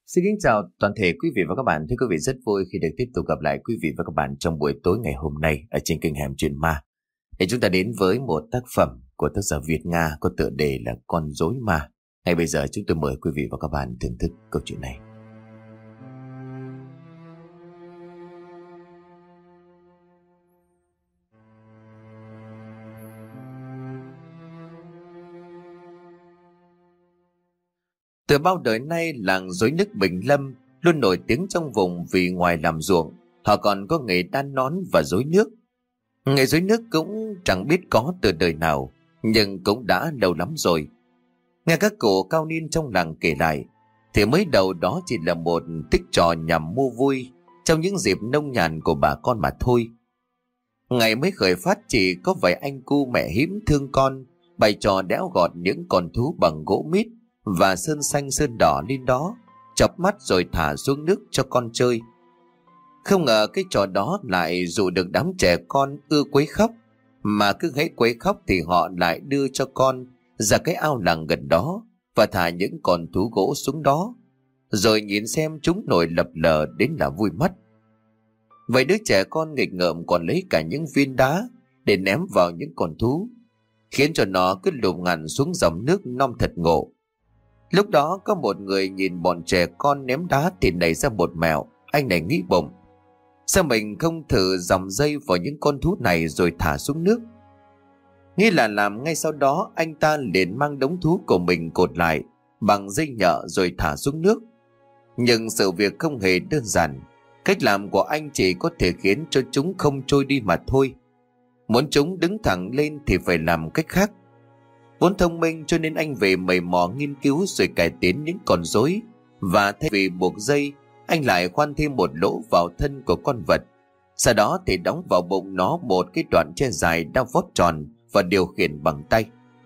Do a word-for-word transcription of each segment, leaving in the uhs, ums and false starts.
Xin kính chào toàn thể quý vị và các bạn. Thưa quý vị, rất vui khi được tiếp tục gặp lại quý vị và các bạn trong buổi tối ngày hôm nay ở trên kênh Hẻm Chuyện Ma. Để chúng ta đến với một tác phẩm của tác giả Việt Nga có tựa đề là Con Rối Ma. Ngay bây giờ chúng tôi mời quý vị và các bạn thưởng thức câu chuyện này. Từ bao đời nay, làng Rối Nước Bình Lâm luôn nổi tiếng trong vùng vì ngoài làm ruộng, họ còn có nghề đan nón và rối nước. Nghề rối nước cũng chẳng biết có từ đời nào, nhưng cũng đã lâu lắm rồi. Nghe các cụ cao niên trong làng kể lại, thì mới đầu đó chỉ là một tích trò nhằm mua vui trong những dịp nông nhàn của bà con mà thôi. Ngày mới khởi phát chỉ có vài anh cu mẹ hím thương con, bày trò đẽo gọt những con thú bằng gỗ mít và sơn xanh sơn đỏ lên đó, chọc mắt rồi thả xuống nước cho con chơi. Không ngờ cái trò đó lại dụ được đám trẻ con ưa quấy khóc, mà cứ hễ quấy khóc thì họ lại đưa cho con ra cái ao làng gần đó và thả những con thú gỗ xuống đó, rồi nhìn xem chúng nổi lập lờ đến là vui mắt. Vậy đứa trẻ con nghịch ngợm còn lấy cả những viên đá để ném vào những con thú, khiến cho nó cứ lụp ngằn xuống dòng nước non thật ngộ. Lúc đó có một người nhìn bọn trẻ con ném đá thì nảy ra một mẹo. Anh này nghĩ bụng, sao mình không thử dòng dây vào những con thú này rồi thả xuống nước. Nghĩ là làm, ngay sau đó anh ta liền mang đống thú của mình cột lại bằng dây nhợ rồi thả xuống nước. Nhưng sự việc không hề đơn giản. Cách làm của anh chỉ có thể khiến cho chúng không trôi đi mà thôi. Muốn chúng đứng thẳng lên thì phải làm cách khác. Vốn thông minh cho nên anh về mày mò nghiên cứu rồi cải tiến những con rối, và thay vì buộc dây, anh lại khoan thêm một lỗ vào thân của con vật. Sau đó thì đóng vào bụng nó một cái đoạn tre dài đang vót tròn và điều khiển bằng tay.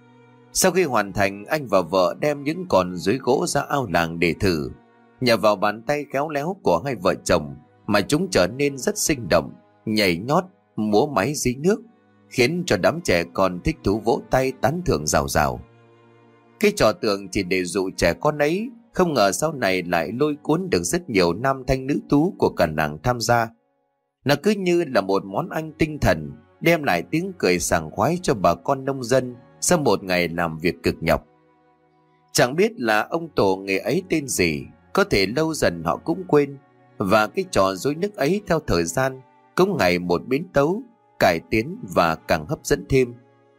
Sau khi hoàn thành, anh và vợ đem những con rối gỗ ra ao làng để thử. Nhờ vào bàn tay khéo léo của hai vợ chồng mà chúng trở nên rất sinh động, nhảy nhót, múa máy dưới nước, khiến cho đám trẻ con thích thú vỗ tay tán thưởng rào rào. Cái trò tưởng chỉ để dụ trẻ con ấy, không ngờ sau này lại lôi cuốn được rất nhiều nam thanh nữ tú của cả làng tham gia. Nó cứ như là một món ăn tinh thần, đem lại tiếng cười sảng khoái cho bà con nông dân sau một ngày làm việc cực nhọc. Chẳng biết là ông tổ nghề ấy tên gì, có thể lâu dần họ cũng quên, và cái trò rối nước ấy theo thời gian cũng ngày một biến tấu, cải tiến và càng hấp dẫn thêm.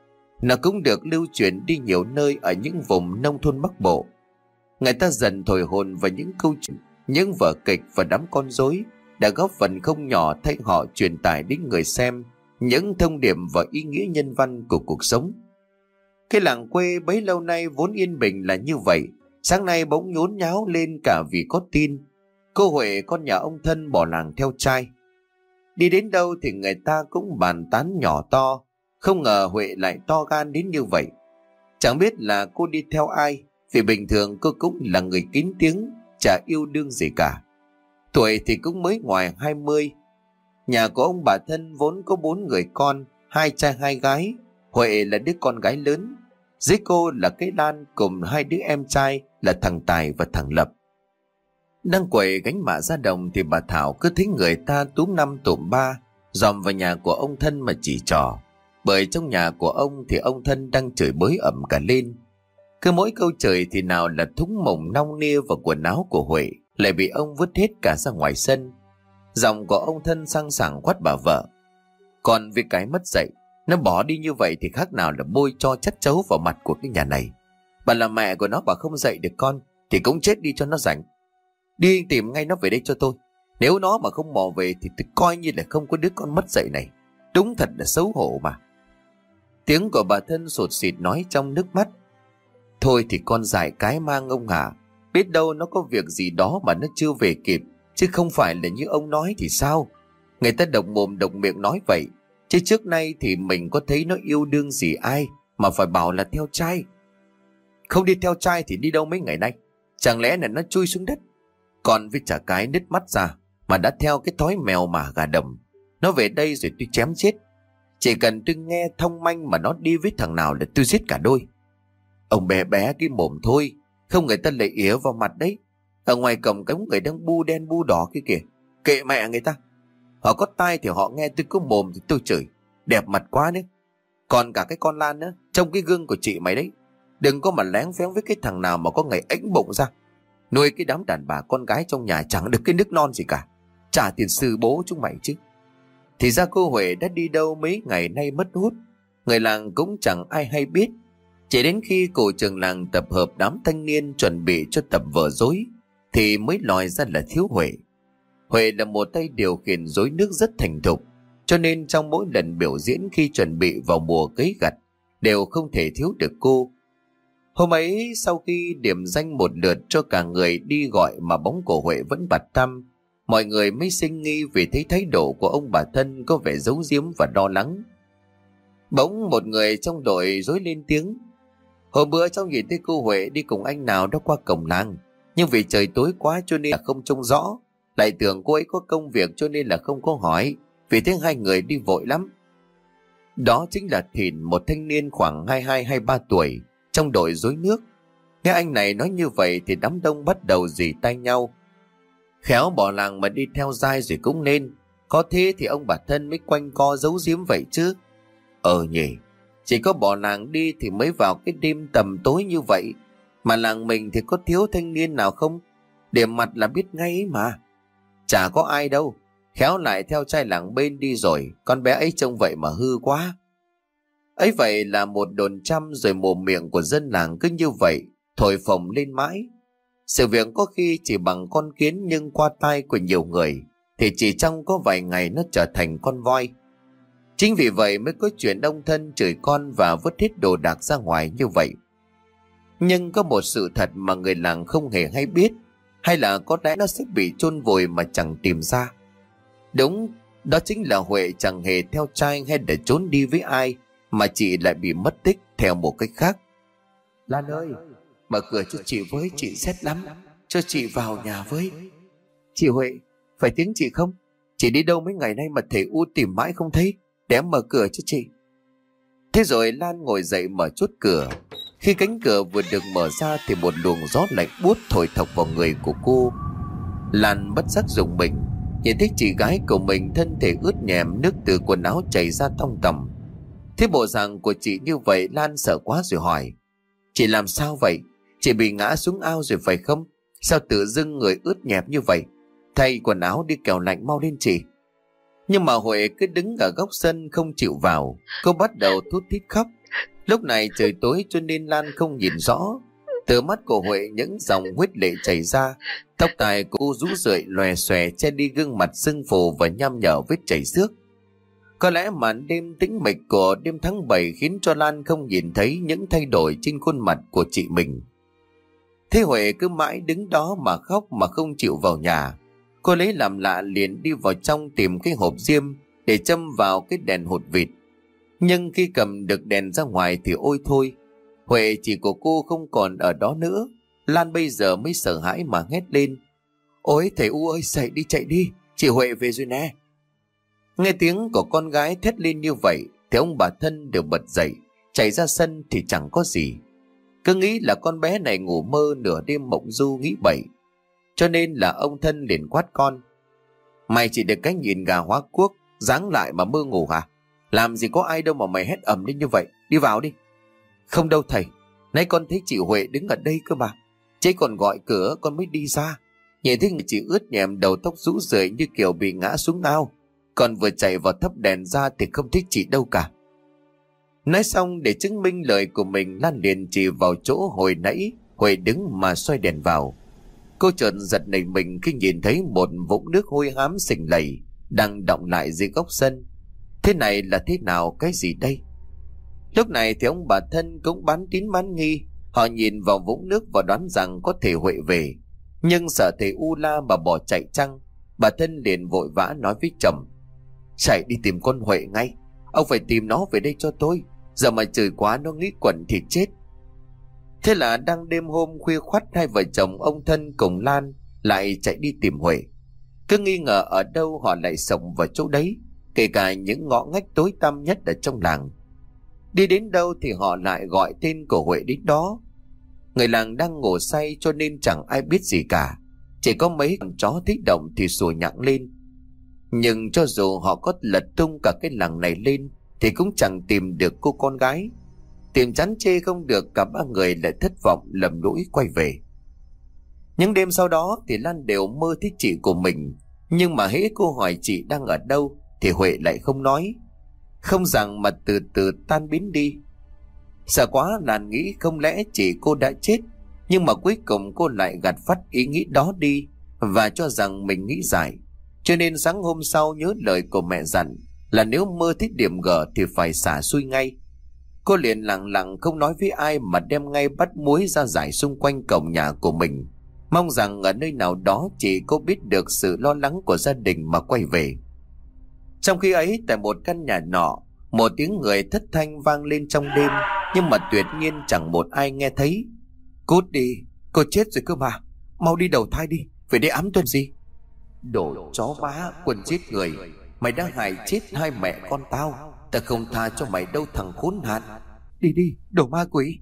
Nó cũng được lưu truyền đi nhiều nơi ở những vùng nông thôn Bắc Bộ. Người ta dần thổi hồn vào những câu chuyện, những vở kịch và đám con rối đã góp phần không nhỏ thay họ truyền tải đến người xem những thông điệp và ý nghĩa nhân văn của cuộc sống. Cái làng quê bấy lâu nay vốn yên bình là như vậy, sáng nay bỗng nhốn nháo lên cả vì có tin cô Huệ, con nhà ông Thân, bỏ làng theo trai. Đi đến đâu thì người ta cũng bàn tán nhỏ to, không ngờ Huệ lại to gan đến như vậy. Chẳng biết là cô đi theo ai, vì bình thường cô cũng là người kín tiếng, chả yêu đương gì cả. Tuổi thì cũng mới ngoài hai mươi. Nhà của ông bà Thân vốn có bốn người con, hai trai hai gái. Huệ là đứa con gái lớn, dưới cô là cái Lan cùng hai đứa em trai là thằng Tài và thằng Lập. Đang quậy gánh mạ ra đồng thì bà Thảo cứ thấy người ta túm năm tụm ba dòm vào nhà của ông Thân mà chỉ trò. Bởi trong nhà của ông thì ông Thân đang chửi bới ẩm cả lên. Cứ mỗi câu chửi thì nào là thúng mồng nong nia và quần áo của Huệ lại bị ông vứt hết cả ra ngoài sân. Giọng của ông Thân sang sảng quát bà vợ: "Còn vì cái mất dạy, nó bỏ đi như vậy thì khác nào là bôi cho chất chấu vào mặt của cái nhà này. Bà là mẹ của nó, bà không dạy được con thì cũng chết đi cho nó rảnh. Đi tìm ngay nó về đây cho tôi. Nếu nó mà không mò về thì tôi coi như là không có đứa con mất dạy này. Đúng thật là xấu hổ mà." Tiếng của bà Thân sụt sịt nói trong nước mắt: "Thôi thì con dại cái mang ông hả? Biết đâu nó có việc gì đó mà nó chưa về kịp, chứ không phải là như ông nói thì sao? Người ta độc mồm độc miệng nói vậy, chứ trước nay thì mình có thấy nó yêu đương gì ai mà phải bảo là theo trai. Không đi theo trai thì đi đâu mấy ngày nay? Chẳng lẽ là nó chui xuống đất? Còn với chả cái nứt mắt ra mà đã theo cái thói mèo mả gà đồng. Nó về đây rồi tôi chém chết. Chỉ cần tôi nghe thông manh mà nó đi với thằng nào là tôi giết cả đôi. Ông bé bé cái mồm thôi, không người ta lại ỉa vào mặt đấy. Ở ngoài cổng có người đang bu đen bu đỏ kia kìa. Kệ mẹ người ta. Họ có tai thì họ nghe, tôi có mồm thì tôi chửi. Đẹp mặt quá nữa. Còn cả cái con Lan nữa, trong cái gương của chị mày đấy. Đừng có mà lén phén với cái thằng nào mà có ngày ếnh bụng ra. Nuôi cái đám đàn bà con gái trong nhà chẳng được cái nước non gì cả. Trả tiền sư bố chúng mày chứ. Thì ra cô Huệ đã đi đâu mấy ngày nay mất hút. Người làng cũng chẳng ai hay biết. Chỉ đến khi cổ trưởng làng tập hợp đám thanh niên chuẩn bị cho tập vở rối thì mới lòi ra là thiếu Huệ. Huệ là một tay điều khiển rối nước rất thành thục, cho nên trong mỗi lần biểu diễn khi chuẩn bị vào mùa cấy gặt đều không thể thiếu được cô. Hôm ấy sau khi điểm danh một lượt cho cả người đi gọi mà bóng của Huệ vẫn bặt tăm, mọi người mới sinh nghi vì thấy thái độ của ông bà thân có vẻ giấu giếm và lo lắng. Bỗng một người trong đội rối lên tiếng: Hôm bữa cháu nhìn thấy cô Huệ đi cùng anh nào đó qua cổng làng, nhưng vì trời tối quá cho nên là không trông rõ, lại tưởng cô ấy có công việc cho nên là không có hỏi, vì thế hai người đi vội lắm. Đó chính là Thìn, một thanh niên khoảng hai mươi hai hai mươi ba tuổi trong đội rối nước. Nghe anh này nói như vậy thì đám đông bắt đầu rỉ tai nhau. Khéo bỏ làng mà đi theo dai rồi cũng nên, có thế thì ông bà thân mới quanh co giấu giếm vậy chứ. Ờ nhỉ, chỉ có bỏ làng đi thì mới vào cái đêm tầm tối như vậy, mà làng mình thì có thiếu thanh niên nào không? Điểm mặt là biết ngay ấy mà. Chả có ai đâu, khéo lại theo trai làng bên đi rồi, con bé ấy trông vậy mà hư quá. Ấy vậy là một đồn trăm, rồi mồm miệng của dân làng cứ như vậy thổi phồng lên mãi. Sự việc có khi chỉ bằng con kiến, nhưng qua tai của nhiều người thì chỉ trong có vài ngày nó trở thành con voi. Chính vì vậy mới có chuyện ông thân chửi con và vứt hết đồ đạc ra ngoài như vậy. Nhưng có một sự thật mà người làng không hề hay biết, hay là có lẽ nó sẽ bị chôn vùi mà chẳng tìm ra. Đúng, đó chính là Huệ chẳng hề theo trai hay để trốn đi với ai, mà chị lại bị mất tích theo một cách khác. Lan ơi, mở cửa cho chị với, chị rét lắm, cho chị vào nhà với. Chị Huệ, phải tiếng chị không? Chị đi đâu mấy ngày nay mà thầy U tìm mãi không thấy, để em mở cửa cho chị. Thế rồi Lan ngồi dậy mở chốt cửa. Khi cánh cửa vừa được mở ra thì một luồng gió lạnh buốt thổi thọc vào người của cô. Lan bất giác rùng mình, nhìn thấy chị gái của mình thân thể ướt nhèm, nước từ quần áo chảy ra tong tòng. Thế bộ dạng của chị như vậy, Lan sợ quá rồi hỏi: Chị làm sao vậy? Chị bị ngã xuống ao rồi phải không? Sao tự dưng người ướt nhẹp như vậy? Thay quần áo đi kẻo lạnh mau lên chị. Nhưng mà Huệ cứ đứng ở góc sân không chịu vào. Cô bắt đầu thút thít khóc. Lúc này trời tối cho nên Lan không nhìn rõ. Từ mắt của Huệ những dòng huyết lệ chảy ra. Tóc tai của cô rũ rượi lòe xòe che đi gương mặt sưng phù và nham nhở vết chảy xước. Có lẽ màn đêm tĩnh mịch của đêm tháng bảy khiến cho Lan không nhìn thấy những thay đổi trên khuôn mặt của chị mình. Thế Huệ cứ mãi đứng đó mà khóc mà không chịu vào nhà. Cô lấy làm lạ liền đi vào trong tìm cái hộp diêm để châm vào cái đèn hột vịt. Nhưng khi cầm được đèn ra ngoài thì ôi thôi, Huệ chị của cô không còn ở đó nữa. Lan bây giờ mới sợ hãi mà hét lên: Ôi thầy U ơi, dậy đi, chạy đi, chị Huệ về rồi nè. Nghe tiếng của con gái thét lên như vậy thì ông bà thân đều bật dậy, chạy ra sân thì chẳng có gì. Cứ nghĩ là con bé này ngủ mơ nửa đêm mộng du nghĩ bậy. Cho nên là ông thân liền quát con: Mày chỉ được cái nhìn gà hóa cuốc, dáng lại mà mơ ngủ hả? Làm gì có ai đâu mà mày hét ầm lên như vậy, đi vào đi. Không đâu thầy, nãy con thấy chị Huệ đứng ở đây cơ mà. Chị còn gọi cửa con mới đi ra. Nhìn thấy chị ướt nhèm, đầu tóc rũ rượi như kiểu bị ngã xuống ao. Còn vừa chạy vào thắp đèn ra thì không thích chị đâu cả. Nói xong để chứng minh lời của mình, Lan liền chỉ vào chỗ hồi nãy Huệ đứng mà xoay đèn vào. Cô chợt giật nảy mình khi nhìn thấy một vũng nước hôi hám sình lầy đang đọng lại dưới góc sân. Thế này là thế nào, cái gì đây? Lúc này thì ông bà thân cũng bán tín bán nghi. Họ nhìn vào vũng nước và đoán rằng có thể Huệ về, nhưng sợ thầy U la mà bỏ chạy chăng. Bà thân liền vội vã nói với chồng: Chạy đi tìm con Huệ ngay, ông phải tìm nó về đây cho tôi. Giờ mà trời quá nó nghĩ quẩn thì chết. Thế là đang đêm hôm khuya khoắt, hai vợ chồng ông thân cùng Lan lại chạy đi tìm Huệ. Cứ nghi ngờ ở đâu họ lại xông vào chỗ đấy, kể cả những ngõ ngách tối tăm nhất ở trong làng. Đi đến đâu thì họ lại gọi tên của Huệ đến đó. Người làng đang ngủ say cho nên chẳng ai biết gì cả. Chỉ có mấy con chó thích động thì sủa nhặng lên. Nhưng cho dù họ có lật tung cả cái làng này lên thì cũng chẳng tìm được cô con gái. Tìm chán chê không được, cả ba người lại thất vọng lầm lũi quay về. Những đêm sau đó thì Lan đều mơ thấy chị của mình. Nhưng mà hễ cô hỏi chị đang ở đâu thì Huệ lại không nói. Không rằng mà từ từ tan biến đi. Sợ quá Lan nghĩ không lẽ chị cô đã chết. Nhưng mà cuối cùng cô lại gạt phắt ý nghĩ đó đi và cho rằng mình nghĩ giải. Cho nên sáng hôm sau nhớ lời của mẹ dặn là nếu mơ thấy điểm gở thì phải xả xui ngay. Cô liền lặng lặng không nói với ai mà đem ngay bắt muối ra rải xung quanh cổng nhà của mình, mong rằng ở nơi nào đó chị cô biết được sự lo lắng của gia đình mà quay về. Trong khi ấy, tại một căn nhà nọ, một tiếng người thất thanh vang lên trong đêm, nhưng mà tuyệt nhiên chẳng một ai nghe thấy. Cút đi, cô chết rồi cơ mà, mau đi đầu thai đi, về đây ám tuần gì. Đồ chó má, quân giết người, mày đã hại chết hai mẹ con tao, ta không tha cho mày đâu thằng khốn nạn. Đi đi, đồ ma quỷ.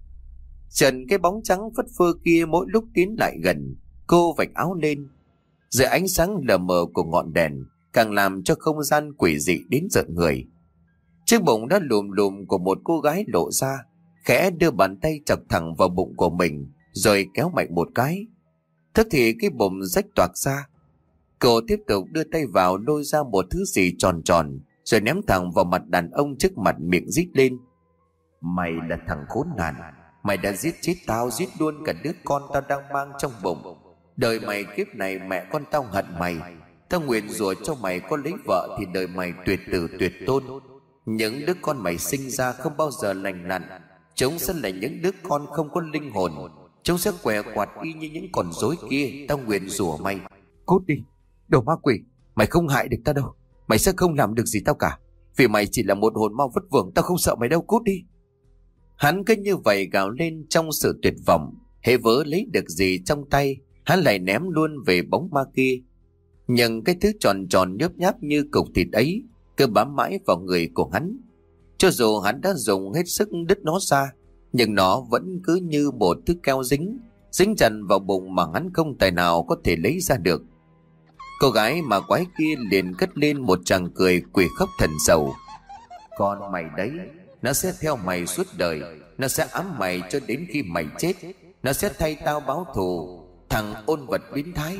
Trần cái bóng trắng phất phơ kia mỗi lúc tiến lại gần, cô vạch áo lên. Dưới ánh sáng lờ mờ của ngọn đèn càng làm cho không gian quỷ dị đến rợn người. Chiếc bụng đã lùm lùm của một cô gái lộ ra, khẽ đưa bàn tay chọc thẳng vào bụng của mình rồi kéo mạnh một cái. Tức thì cái bụng rách toạc ra. Cô tiếp tục đưa tay vào lôi ra một thứ gì tròn tròn rồi ném thẳng vào mặt đàn ông trước mặt, miệng rít lên. Mày là thằng khốn nạn, mày đã giết chết tao, giết luôn cả đứa con tao đang mang trong bụng. Đời mày kiếp này mẹ con tao hận mày. Tao nguyện rủa cho mày có lấy vợ thì đời mày tuyệt tử tuyệt tôn. Những đứa con mày sinh ra không bao giờ lành lặn. Chúng sẽ là những đứa con không có linh hồn. Chúng sẽ què quạt y như những con rối kia. Tao nguyện rủa mày. Cút đi, đồ ma quỷ, mày không hại được tao đâu. Mày sẽ không làm được gì tao cả. Vì mày chỉ là một hồn ma vất vưởng, tao không sợ mày đâu, cút đi. Hắn cứ như vậy gào lên trong sự tuyệt vọng. Hễ vớ lấy được gì trong tay, hắn lại ném luôn về bóng ma kia. Nhưng cái thứ tròn tròn nhớp nháp như cục thịt ấy cứ bám mãi vào người của hắn. Cho dù hắn đã dùng hết sức đứt nó ra, nhưng nó vẫn cứ như một thứ keo dính, dính chặt vào bụng mà hắn không tài nào có thể lấy ra được. Cô gái mà quái kia liền cất lên một tràng cười quỷ khóc thần sầu. Con mày đấy, nó sẽ theo mày suốt đời. Nó sẽ ám mày cho đến khi mày chết. Nó sẽ thay tao báo thù, thằng ôn vật biến thái.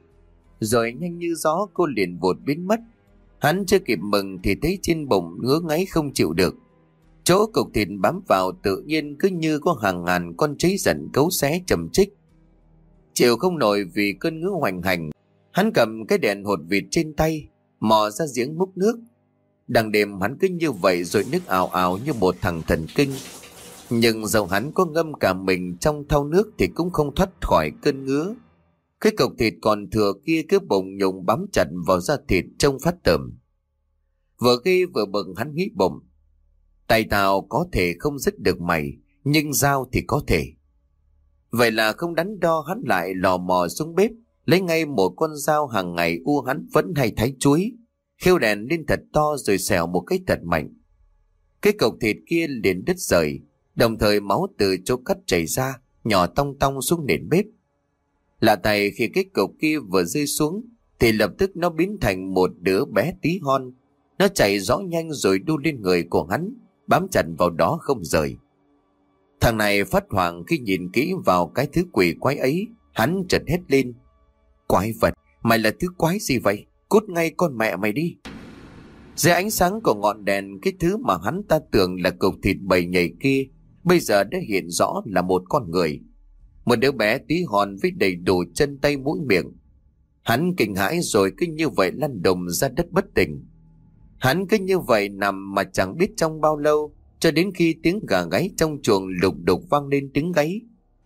Rồi nhanh như gió cô liền vụt biến mất. Hắn chưa kịp mừng thì thấy trên bụng ngứa ngáy không chịu được. Chỗ cục thịt bám vào tự nhiên cứ như có hàng ngàn con cháy giận cấu xé chầm chích. Chịu không nổi vì cơn ngứa hoành hành, hắn cầm cái đèn hột vịt trên tay, mò ra giếng múc nước. Đằng đêm hắn cứ như vậy rồi nước ào ào như một thằng thần kinh. Nhưng dầu hắn có ngâm cả mình trong thau nước thì cũng không thoát khỏi cơn ngứa. Cái cục thịt còn thừa kia cứ bồng nhùng bám chặt vào da thịt trông phát tởm. Vừa ghi vừa bừng hắn nghĩ bụng. Tay tao có thể không dứt được mày, nhưng dao thì có thể. Vậy là không đắn đo, hắn lại lò mò xuống bếp, lấy ngay một con dao hàng ngày u hắn vẫn hay thái chuối, khêu đèn lên thật to rồi xẻo một cái thật mạnh. Cái cục thịt kia liền đứt rời, đồng thời máu từ chỗ cắt chảy ra, nhỏ tong tong xuống nền bếp. Lạ tay khi cái cục kia vừa rơi xuống thì lập tức nó biến thành một đứa bé tí hon. Nó chạy rõ nhanh rồi đu lên người của hắn, bám chặt vào đó không rời. Thằng này phát hoảng khi nhìn kỹ vào cái thứ quỷ quái ấy. Hắn chợt hét lên. Quái vật, mày là thứ quái gì vậy? Cút ngay con mẹ mày đi. Dưới ánh sáng của ngọn đèn, cái thứ mà hắn ta tưởng là cục thịt bầy nhầy kia bây giờ đã hiện rõ là một con người. Một đứa bé tí hon với đầy đủ chân tay mũi miệng. Hắn kinh hãi rồi cứ như vậy lăn đùng ra đất bất tỉnh. Hắn cứ như vậy nằm mà chẳng biết trong bao lâu, cho đến khi tiếng gà gáy trong chuồng lục đục vang lên tiếng gáy.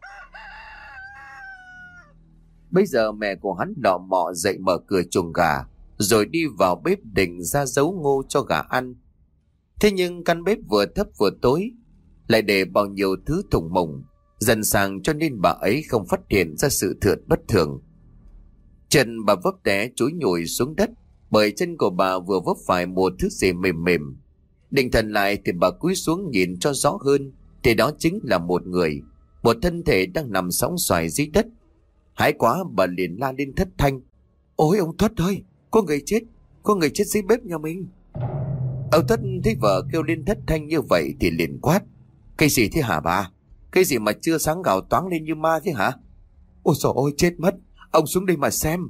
Bây giờ mẹ của hắn lọ mọ dậy mở cửa chuồng gà, rồi đi vào bếp định ra giấu ngô cho gà ăn. Thế nhưng căn bếp vừa thấp vừa tối, lại để bao nhiêu thứ thùng mùng, dần sàng cho nên bà ấy không phát hiện ra sự thượt bất thường. Chân bà vấp té chúi nhủi xuống đất, bởi chân của bà vừa vấp phải một thứ gì mềm mềm. Định thần lại thì bà cúi xuống nhìn cho rõ hơn, thì đó chính là một người, một thân thể đang nằm sõng xoài dưới đất. Hãi quá bà liền la lên thất thanh: Ôi ông Tuất ơi, có người chết, có người chết dưới bếp nhà mình. Ông Tuất thấy vợ kêu lên thất thanh như vậy thì liền quát: Cái gì thế hả bà? Cái gì mà chưa sáng gào toáng lên như ma thế hả? Ôi trời ơi, chết mất, ông xuống đây mà xem.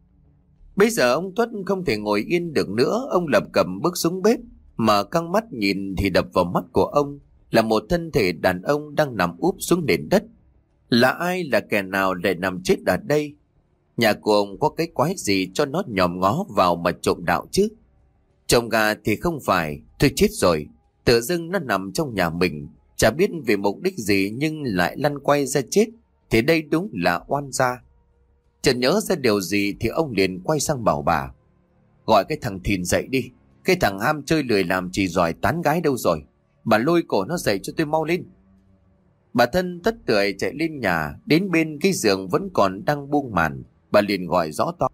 Bây giờ ông Tuất không thể ngồi yên được nữa. Ông lập cập bước xuống bếp, mà căng mắt nhìn thì đập vào mắt của ông là một thân thể đàn ông đang nằm úp xuống nền đất. Là ai, là kẻ nào lại nằm chết ở đây? Nhà của ông có cái quái gì cho nó nhòm ngó vào mà trộm đạo chứ? Trộm gà thì không phải. Thôi chết rồi, tự dưng nó nằm trong nhà mình, chả biết vì mục đích gì nhưng lại lăn quay ra chết, thì đây đúng là oan gia. Chợt nhớ ra điều gì thì ông liền quay sang bảo bà: Gọi cái thằng Thìn dậy đi. Cái thằng ham chơi lười làm chỉ giỏi tán gái đâu rồi? Bà lôi cổ nó dậy cho tôi mau lên. Bà thân tất tưởi chạy lên nhà, đến bên cái giường vẫn còn đang buông màn. Bà liền gọi rõ to: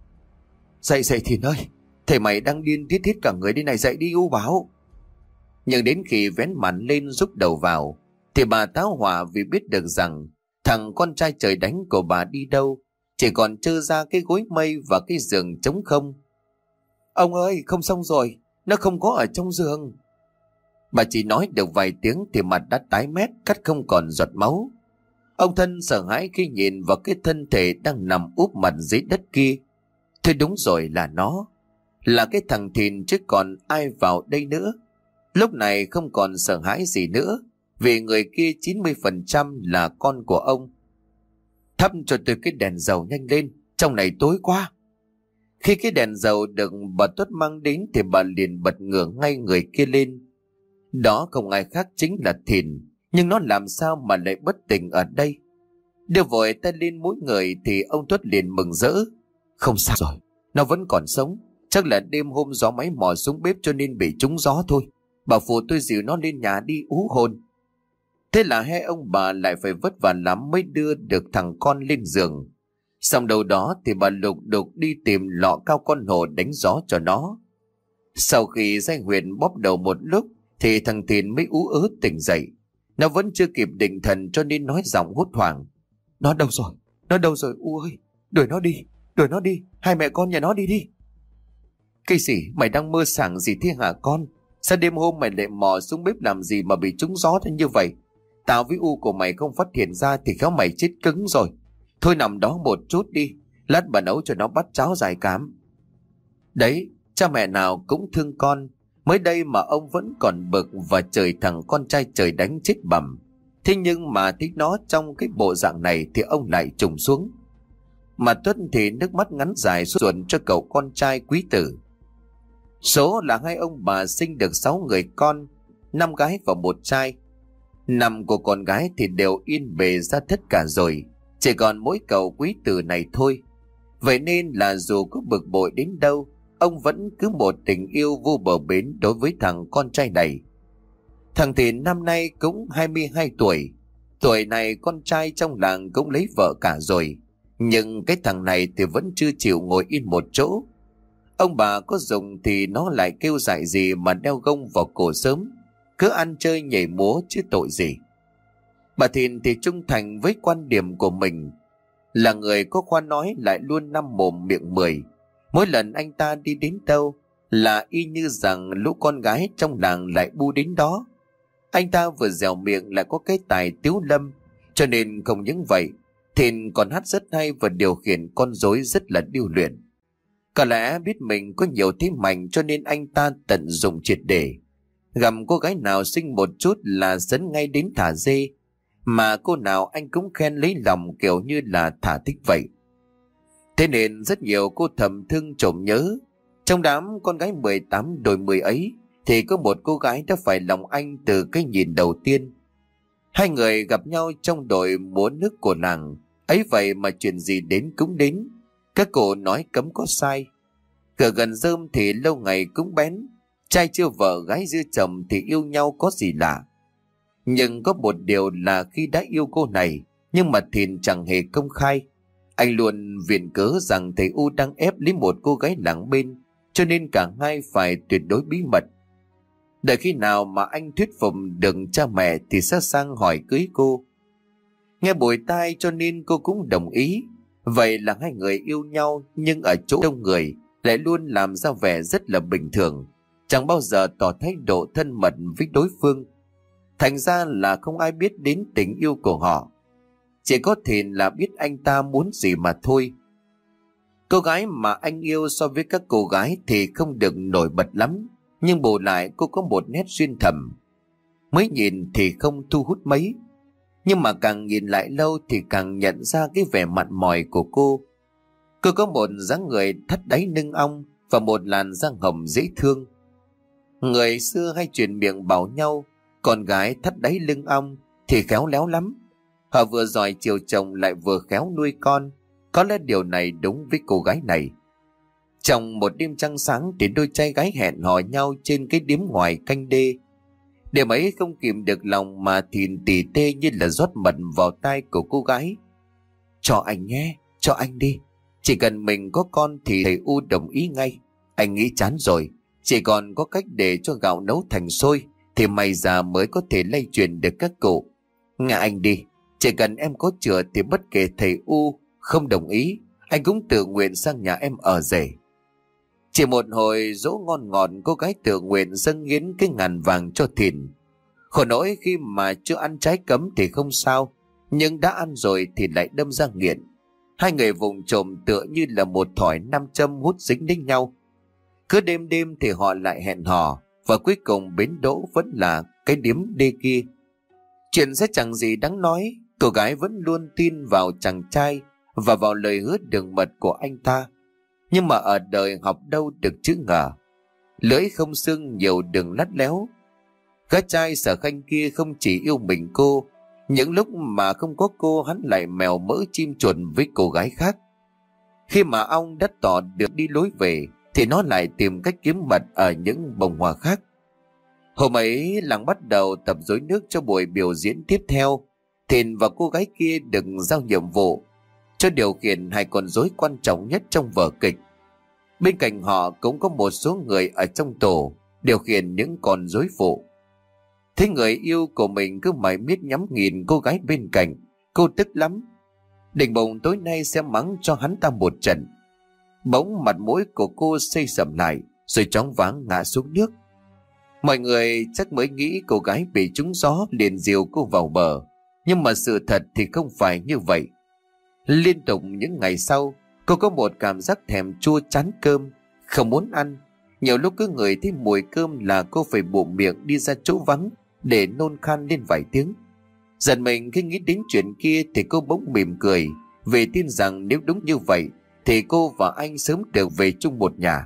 Dậy dậy Thìn ơi, thầy mày đang điên tiết thiết cả người đi này, dậy đi U Bảo. Nhưng đến khi vén màn lên rúc đầu vào thì bà táo hỏa, vì biết được rằng thằng con trai trời đánh của bà đi đâu, chỉ còn trơ ra cái gối mây và cái giường trống không. Ông ơi, không xong rồi, nó không có ở trong giường. Bà chỉ nói được vài tiếng thì mặt đã tái mét, cắt không còn giọt máu. Ông thân sợ hãi khi nhìn vào cái thân thể đang nằm úp mặt dưới đất kia. Thôi đúng rồi, là nó, là cái thằng Thìn chứ còn ai vào đây nữa. Lúc này không còn sợ hãi gì nữa, vì người kia chín mươi phần trăm là con của ông. Thắp cho tôi cái đèn dầu nhanh lên, trong này tối quá. Khi cái đèn dầu được bà Tuất mang đến thì bà liền bật ngửa ngay người kia lên. Đó không ai khác chính là Thìn, nhưng nó làm sao mà lại bất tỉnh ở đây? Đưa vội tay lên mũi người thì ông Tuất liền mừng rỡ: Không sao rồi, nó vẫn còn sống. Chắc là đêm hôm gió máy mò xuống bếp cho nên bị trúng gió thôi. Bà phụ tôi dìu nó lên nhà đi ú hồn. Thế là hai ông bà lại phải vất vả lắm mới đưa được thằng con lên giường. Xong đầu đó thì bà lục đục đi tìm lọ cao con hổ đánh gió cho nó. Sau khi Giai Huyền bóp đầu một lúc thì thằng Thìn mới ú ớ tỉnh dậy. Nó vẫn chưa kịp định thần cho nên nói giọng hốt hoảng: Nó đâu rồi? Nó đâu rồi U ơi? Đuổi nó đi, đuổi nó đi, hai mẹ con nhà nó đi đi. Cái gì? Mày đang mơ sảng gì thế hả con? Sao đêm hôm mày lại mò xuống bếp làm gì mà bị trúng gió thế như vậy? Tao với U của mày không phát hiện ra thì khéo mày chết cứng rồi. Thôi nằm đó một chút đi, lát bà nấu cho nó bát cháo giải cám. Đấy, cha mẹ nào cũng thương con. Mới đây mà ông vẫn còn bực và chửi thằng con trai trời đánh chết bầm. Thế nhưng mà thấy nó trong cái bộ dạng này thì ông lại trùng xuống. Mà Tuấn thì nước mắt ngắn dài suốt ruột cho cậu con trai quý tử. Số là hai ông bà sinh được sáu người con, năm gái và một trai. Năm của con gái thì đều yên bề ra thất cả rồi, chỉ còn mỗi cậu quý tử này thôi. Vậy nên là dù có bực bội đến đâu, ông vẫn cứ một tình yêu vô bờ bến đối với thằng con trai này. Thằng thì năm nay cũng hai mươi hai tuổi. Tuổi này con trai trong làng cũng lấy vợ cả rồi, nhưng cái thằng này thì vẫn chưa chịu ngồi yên một chỗ. Ông bà có dùng thì nó lại kêu dại gì mà đeo gông vào cổ sớm, cứ ăn chơi nhảy múa chứ tội gì. Bà Thìn thì trung thành với quan điểm của mình, là người có khoa nói lại luôn năm mồm miệng mười. Mỗi lần anh ta đi đến đâu là y như rằng lũ con gái trong làng lại bu đến đó. Anh ta vừa dẻo miệng lại có cái tài tiếu lâm, cho nên không những vậy, Thìn còn hát rất hay và điều khiển con rối rất là điêu luyện. Có lẽ biết mình có nhiều thế mạnh cho nên anh ta tận dụng triệt để. Gặp cô gái nào xinh một chút là dẫn ngay đến thả dê, mà cô nào anh cũng khen lấy lòng kiểu như là thả thích vậy. Thế nên rất nhiều cô thầm thương trộm nhớ. Trong đám con gái mười tám đôi mười ấy thì có một cô gái đã phải lòng anh từ cái nhìn đầu tiên. Hai người gặp nhau trong đội múa nước của làng ấy, vậy mà chuyện gì đến cũng đến. Các cô nói cấm có sai. Cửa gần rơm thì lâu ngày cũng bén. Trai chưa vợ gái chưa chồng thì yêu nhau có gì lạ. Nhưng có một điều là khi đã yêu cô này, nhưng mà Thìn chẳng hề công khai. Anh luôn viện cớ rằng thầy U đang ép lấy một cô gái làng bên, cho nên cả hai phải tuyệt đối bí mật. Đợi khi nào mà anh thuyết phục được cha mẹ thì sẽ sang hỏi cưới cô. Nghe bồi tai cho nên cô cũng đồng ý. Vậy là hai người yêu nhau, nhưng ở chỗ đông người lại luôn làm ra vẻ rất là bình thường, chẳng bao giờ tỏ thái độ thân mật với đối phương. Thành ra là không ai biết đến tình yêu của họ, chỉ có Thìn là biết anh ta muốn gì mà thôi. Cô gái mà anh yêu so với các cô gái thì không được nổi bật lắm, nhưng bù lại cô có một nét duyên thầm. Mới nhìn thì không thu hút mấy, nhưng mà càng nhìn lại lâu thì càng nhận ra cái vẻ mặn mòi của cô. Cô có một dáng người thắt đáy lưng ong và một làn da hồng dễ thương. Người xưa hay truyền miệng bảo nhau con gái thắt đáy lưng ong thì khéo léo lắm. Họ vừa giỏi chiều chồng lại vừa khéo nuôi con. Có lẽ điều này đúng với cô gái này. Trong một đêm trăng sáng thì đôi trai gái hẹn hò nhau trên cái điếm ngoài canh đê. Đêm ấy không kìm được lòng mà Thìn tỉ tê như là rót mật vào tai của cô gái. Cho anh nhé, cho anh đi. Chỉ cần mình có con thì thầy U đồng ý ngay. Anh nghĩ chán rồi, chỉ còn có cách để cho gạo nấu thành sôi thì mày già mới có thể lay truyền được các cụ. Nghe anh đi, chỉ cần em có chữa thì bất kể thầy U không đồng ý, anh cũng tự nguyện sang nhà em ở rể. Chỉ một hồi dỗ ngon ngọt, cô gái tự nguyện dâng hiến cái ngàn vàng cho Thìn. Khổ nỗi khi mà chưa ăn trái cấm thì không sao, nhưng đã ăn rồi thì lại đâm ra nghiện. Hai người vùng trộm tựa như là một thỏi nam châm hút dính đến nhau. Cứ đêm đêm thì họ lại hẹn hò, và cuối cùng bến đỗ vẫn là cái điếm đê kia. Chuyện sẽ chẳng gì đáng nói, cô gái vẫn luôn tin vào chàng trai và vào lời hứa đường mật của anh ta. Nhưng mà ở đời học đâu được chữ ngờ, lưỡi không xương nhiều đường lắt léo. Gã trai Sở Khanh kia không chỉ yêu mình cô, những lúc mà không có cô hắn lại mèo mỡ chim chuột với cô gái khác. Khi mà ong đã tỏ được đi lối về thì nó lại tìm cách kiếm mật ở những bông hoa khác. Hôm ấy làng bắt đầu tập rối nước cho buổi biểu diễn tiếp theo. Thìn và cô gái kia được giao nhiệm vụ cho điều khiển hai con rối quan trọng nhất trong vở kịch. Bên cạnh họ cũng có một số người ở trong tổ điều khiển những con rối phụ. Thế người yêu của mình cứ mải miết nhắm nhìn cô gái bên cạnh, cô tức lắm. Định bụng tối nay sẽ mắng cho hắn ta một trận. Bỗng mặt mũi của cô xây sầm lại, rồi choáng váng ngã xuống nước. Mọi người chắc mới nghĩ cô gái bị trúng gió liền dìu cô vào bờ, nhưng mà sự thật thì không phải như vậy. Liên tục những ngày sau, cô có một cảm giác thèm chua chán cơm, không muốn ăn. Nhiều lúc cứ ngửi thấy mùi cơm là cô phải bụm miệng đi ra chỗ vắng để nôn khan lên vài tiếng. Giận mình khi nghĩ đến chuyện kia thì cô bỗng mỉm cười, vì tin rằng nếu đúng như vậy thì cô và anh sớm được về chung một nhà.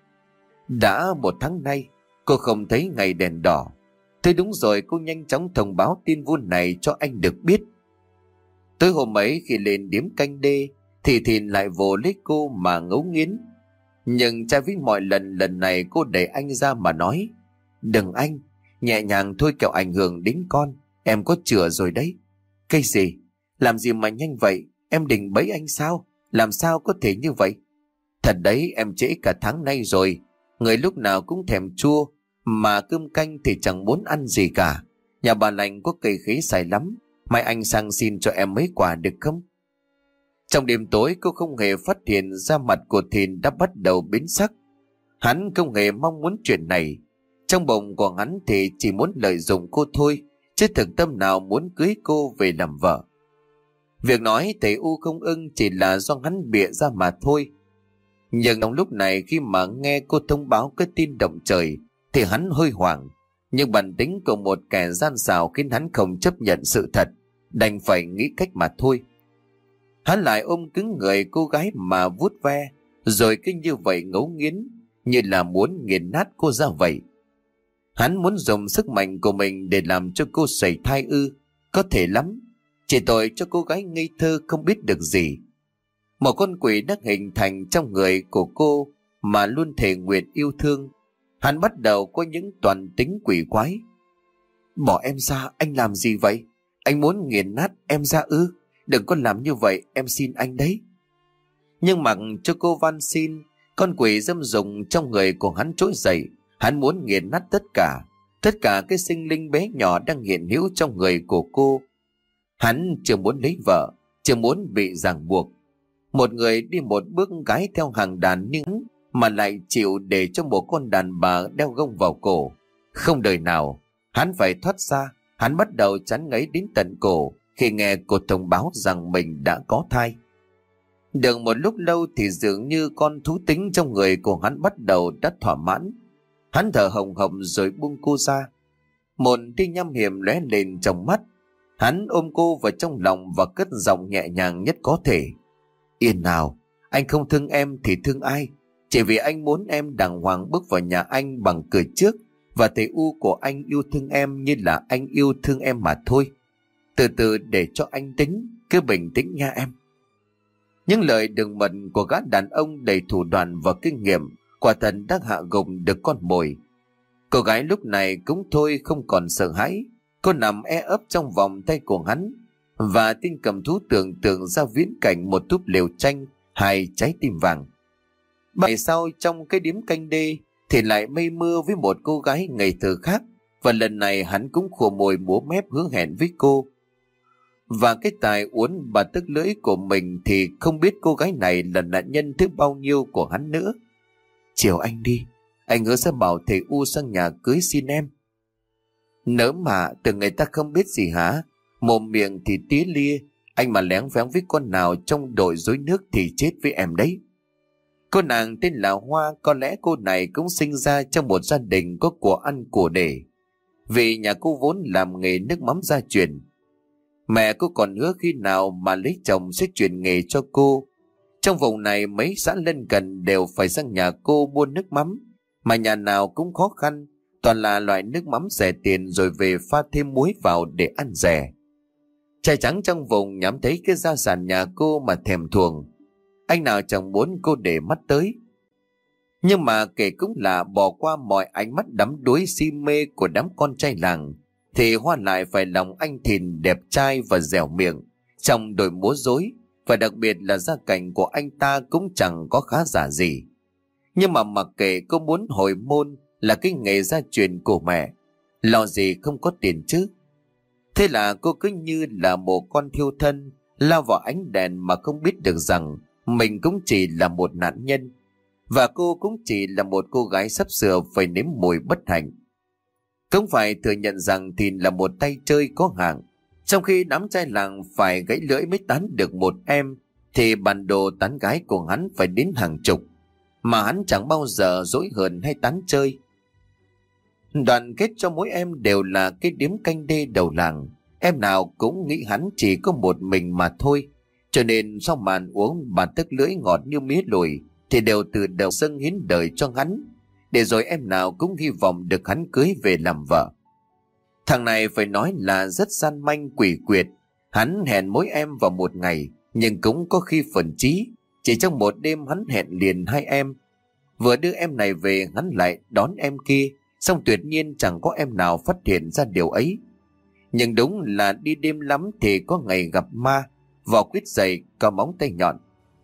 Đã một tháng nay, cô không thấy ngày đèn đỏ. Thế đúng rồi, cô nhanh chóng thông báo tin vui này cho anh được biết. Tối hôm ấy khi lên điếm canh đê thì Thìn lại vồ lấy cô mà ngấu nghiến. Nhưng trái với mọi lần, lần này cô đẩy anh ra mà nói: Đừng anh, nhẹ nhàng thôi kẻo ảnh hưởng đến con, em có chữa rồi đấy. Cái gì? Làm gì mà nhanh vậy? Em định bẫy anh sao? Làm sao có thể như vậy? Thật đấy, em trễ cả tháng nay rồi. Người lúc nào cũng thèm chua, mà cơm canh thì chẳng muốn ăn gì cả. Nhà bà lành có cây khế xài lắm, mai anh sang xin cho em mấy quả được không? Trong đêm tối cô không hề phát hiện ra mặt của Thìn đã bắt đầu biến sắc. Hắn không hề mong muốn chuyện này. Trong bụng của hắn thì chỉ muốn lợi dụng cô thôi, chứ thực tâm nào muốn cưới cô về làm vợ. Việc nói thầy U không ưng chỉ là do hắn bịa ra mà thôi. Nhưng trong lúc này khi mà nghe cô thông báo cái tin động trời thì hắn hơi hoảng. Nhưng bản tính của một kẻ gian xảo khiến hắn không chấp nhận sự thật, đành phải nghĩ cách mà thôi. Hắn lại ôm cứng người cô gái mà vuốt ve, rồi cứ như vậy ngấu nghiến, như là muốn nghiền nát cô ra vậy. Hắn muốn dùng sức mạnh của mình để làm cho cô sẩy thai ư? Có thể lắm. Chỉ tội cho cô gái ngây thơ không biết được gì. Một con quỷ đã hình thành trong người của cô mà luôn thề nguyện yêu thương. Hắn bắt đầu có những toàn tính quỷ quái. Bỏ em ra, anh làm gì vậy? Anh muốn nghiền nát em ra ư? Đừng có làm như vậy, em xin anh đấy. Nhưng mặc cho cô van xin, con quỷ dâm dùng trong người của hắn trỗi dậy. Hắn muốn nghiền nát tất cả, tất cả cái sinh linh bé nhỏ đang hiện hữu trong người của cô. Hắn chưa muốn lấy vợ, chưa muốn bị ràng buộc. Một người đi một bước gái theo hàng đàn nhưng mà lại chịu để cho một con đàn bà đeo gông vào cổ. Không đời nào, hắn phải thoát ra. Hắn bắt đầu chán ngấy đến tận cổ khi nghe cô thông báo rằng mình đã có thai. Được một lúc lâu thì dường như con thú tính trong người của hắn bắt đầu đã thỏa mãn. Hắn thở hồng hộc rồi buông cô ra. Một tia nham hiểm lóe lên trong mắt. Hắn ôm cô vào trong lòng và cất giọng nhẹ nhàng nhất có thể. Yên nào, anh không thương em thì thương ai? Chỉ vì anh muốn em đàng hoàng bước vào nhà anh bằng cửa trước, và thầy U của anh yêu thương em như là anh yêu thương em mà thôi. Từ từ để cho anh tính, cứ bình tĩnh nha em. Những lời đường mật của gã đàn ông đầy thủ đoạn và kinh nghiệm quả thật đã hạ gục được con mồi. Cô gái lúc này cũng thôi không còn sợ hãi. Cô nằm e ấp trong vòng tay của hắn, và tên cầm thú tưởng tượng ra viễn cảnh một túp lều tranh hay trái tim vàng. Bảy sau trong cái điếm canh đê thì lại mây mưa với một cô gái ngây thơ khác, và lần này hắn cũng khua môi múa mép hứa hẹn với cô. Và cái tài uốn bà tức lưỡi của mình thì không biết cô gái này là nạn nhân thứ bao nhiêu của hắn nữa. Chiều anh đi, anh hứa sẽ bảo thầy U sang nhà cưới xin em. Nỡ mà từ người ta không biết gì hả? Mồm miệng thì tía lia, anh mà lén phén với con nào trong đội rối nước thì chết với em đấy. Cô nàng tên là Hoa, có lẽ cô này cũng sinh ra trong một gia đình có của ăn của để. Vì nhà cô vốn làm nghề nước mắm gia truyền. Mẹ cô còn hứa khi nào mà lấy chồng sẽ truyền nghề cho cô. Trong vùng này mấy xã lân cận đều phải sang nhà cô mua nước mắm, mà nhà nào cũng khó khăn, toàn là loại nước mắm rẻ tiền rồi về pha thêm muối vào để ăn rẻ. Trai trắng trong vùng nhắm thấy cái gia sản nhà cô mà thèm thuồng. Anh nào chẳng muốn cô để mắt tới. Nhưng mà kể cũng là bỏ qua mọi ánh mắt đắm đuối si mê của đám con trai làng, thì Hoa lại phải lòng anh Thìn đẹp trai và dẻo miệng trong đội múa rối, và đặc biệt là gia cảnh của anh ta cũng chẳng có khá giả gì. Nhưng mà mặc kệ cô muốn hồi môn là cái nghề gia truyền của mẹ, lo gì không có tiền chứ. Thế là cô cứ như là một con thiêu thân lao vào ánh đèn mà không biết được rằng mình cũng chỉ là một nạn nhân, và cô cũng chỉ là một cô gái sắp sửa phải nếm mùi bất hạnh. Không phải thừa nhận rằng Thìn là một tay chơi có hạng. Trong khi đám trai làng phải gãy lưỡi mới tán được một em, thì bản đồ tán gái của hắn phải đến hàng chục, mà hắn chẳng bao giờ dỗi hờn hay tán chơi. Đoàn kết cho mỗi em đều là cái điếm canh đê đầu làng. Em nào cũng nghĩ hắn chỉ có một mình mà thôi, cho nên sau màn uống bà tức lưỡi ngọt như mía lùi thì đều từ đầu dâng hiến đời cho hắn, để rồi em nào cũng hy vọng được hắn cưới về làm vợ. Thằng này phải nói là rất gian manh quỷ quyệt. Hắn hẹn mỗi em vào một ngày, nhưng cũng có khi phần chí. Chỉ trong một đêm hắn hẹn liền hai em. Vừa đưa em này về hắn lại đón em kia, xong tuyệt nhiên chẳng có em nào phát hiện ra điều ấy. Nhưng đúng là đi đêm lắm thì có ngày gặp ma, vỏ quýt dày, có móng tay nhọn.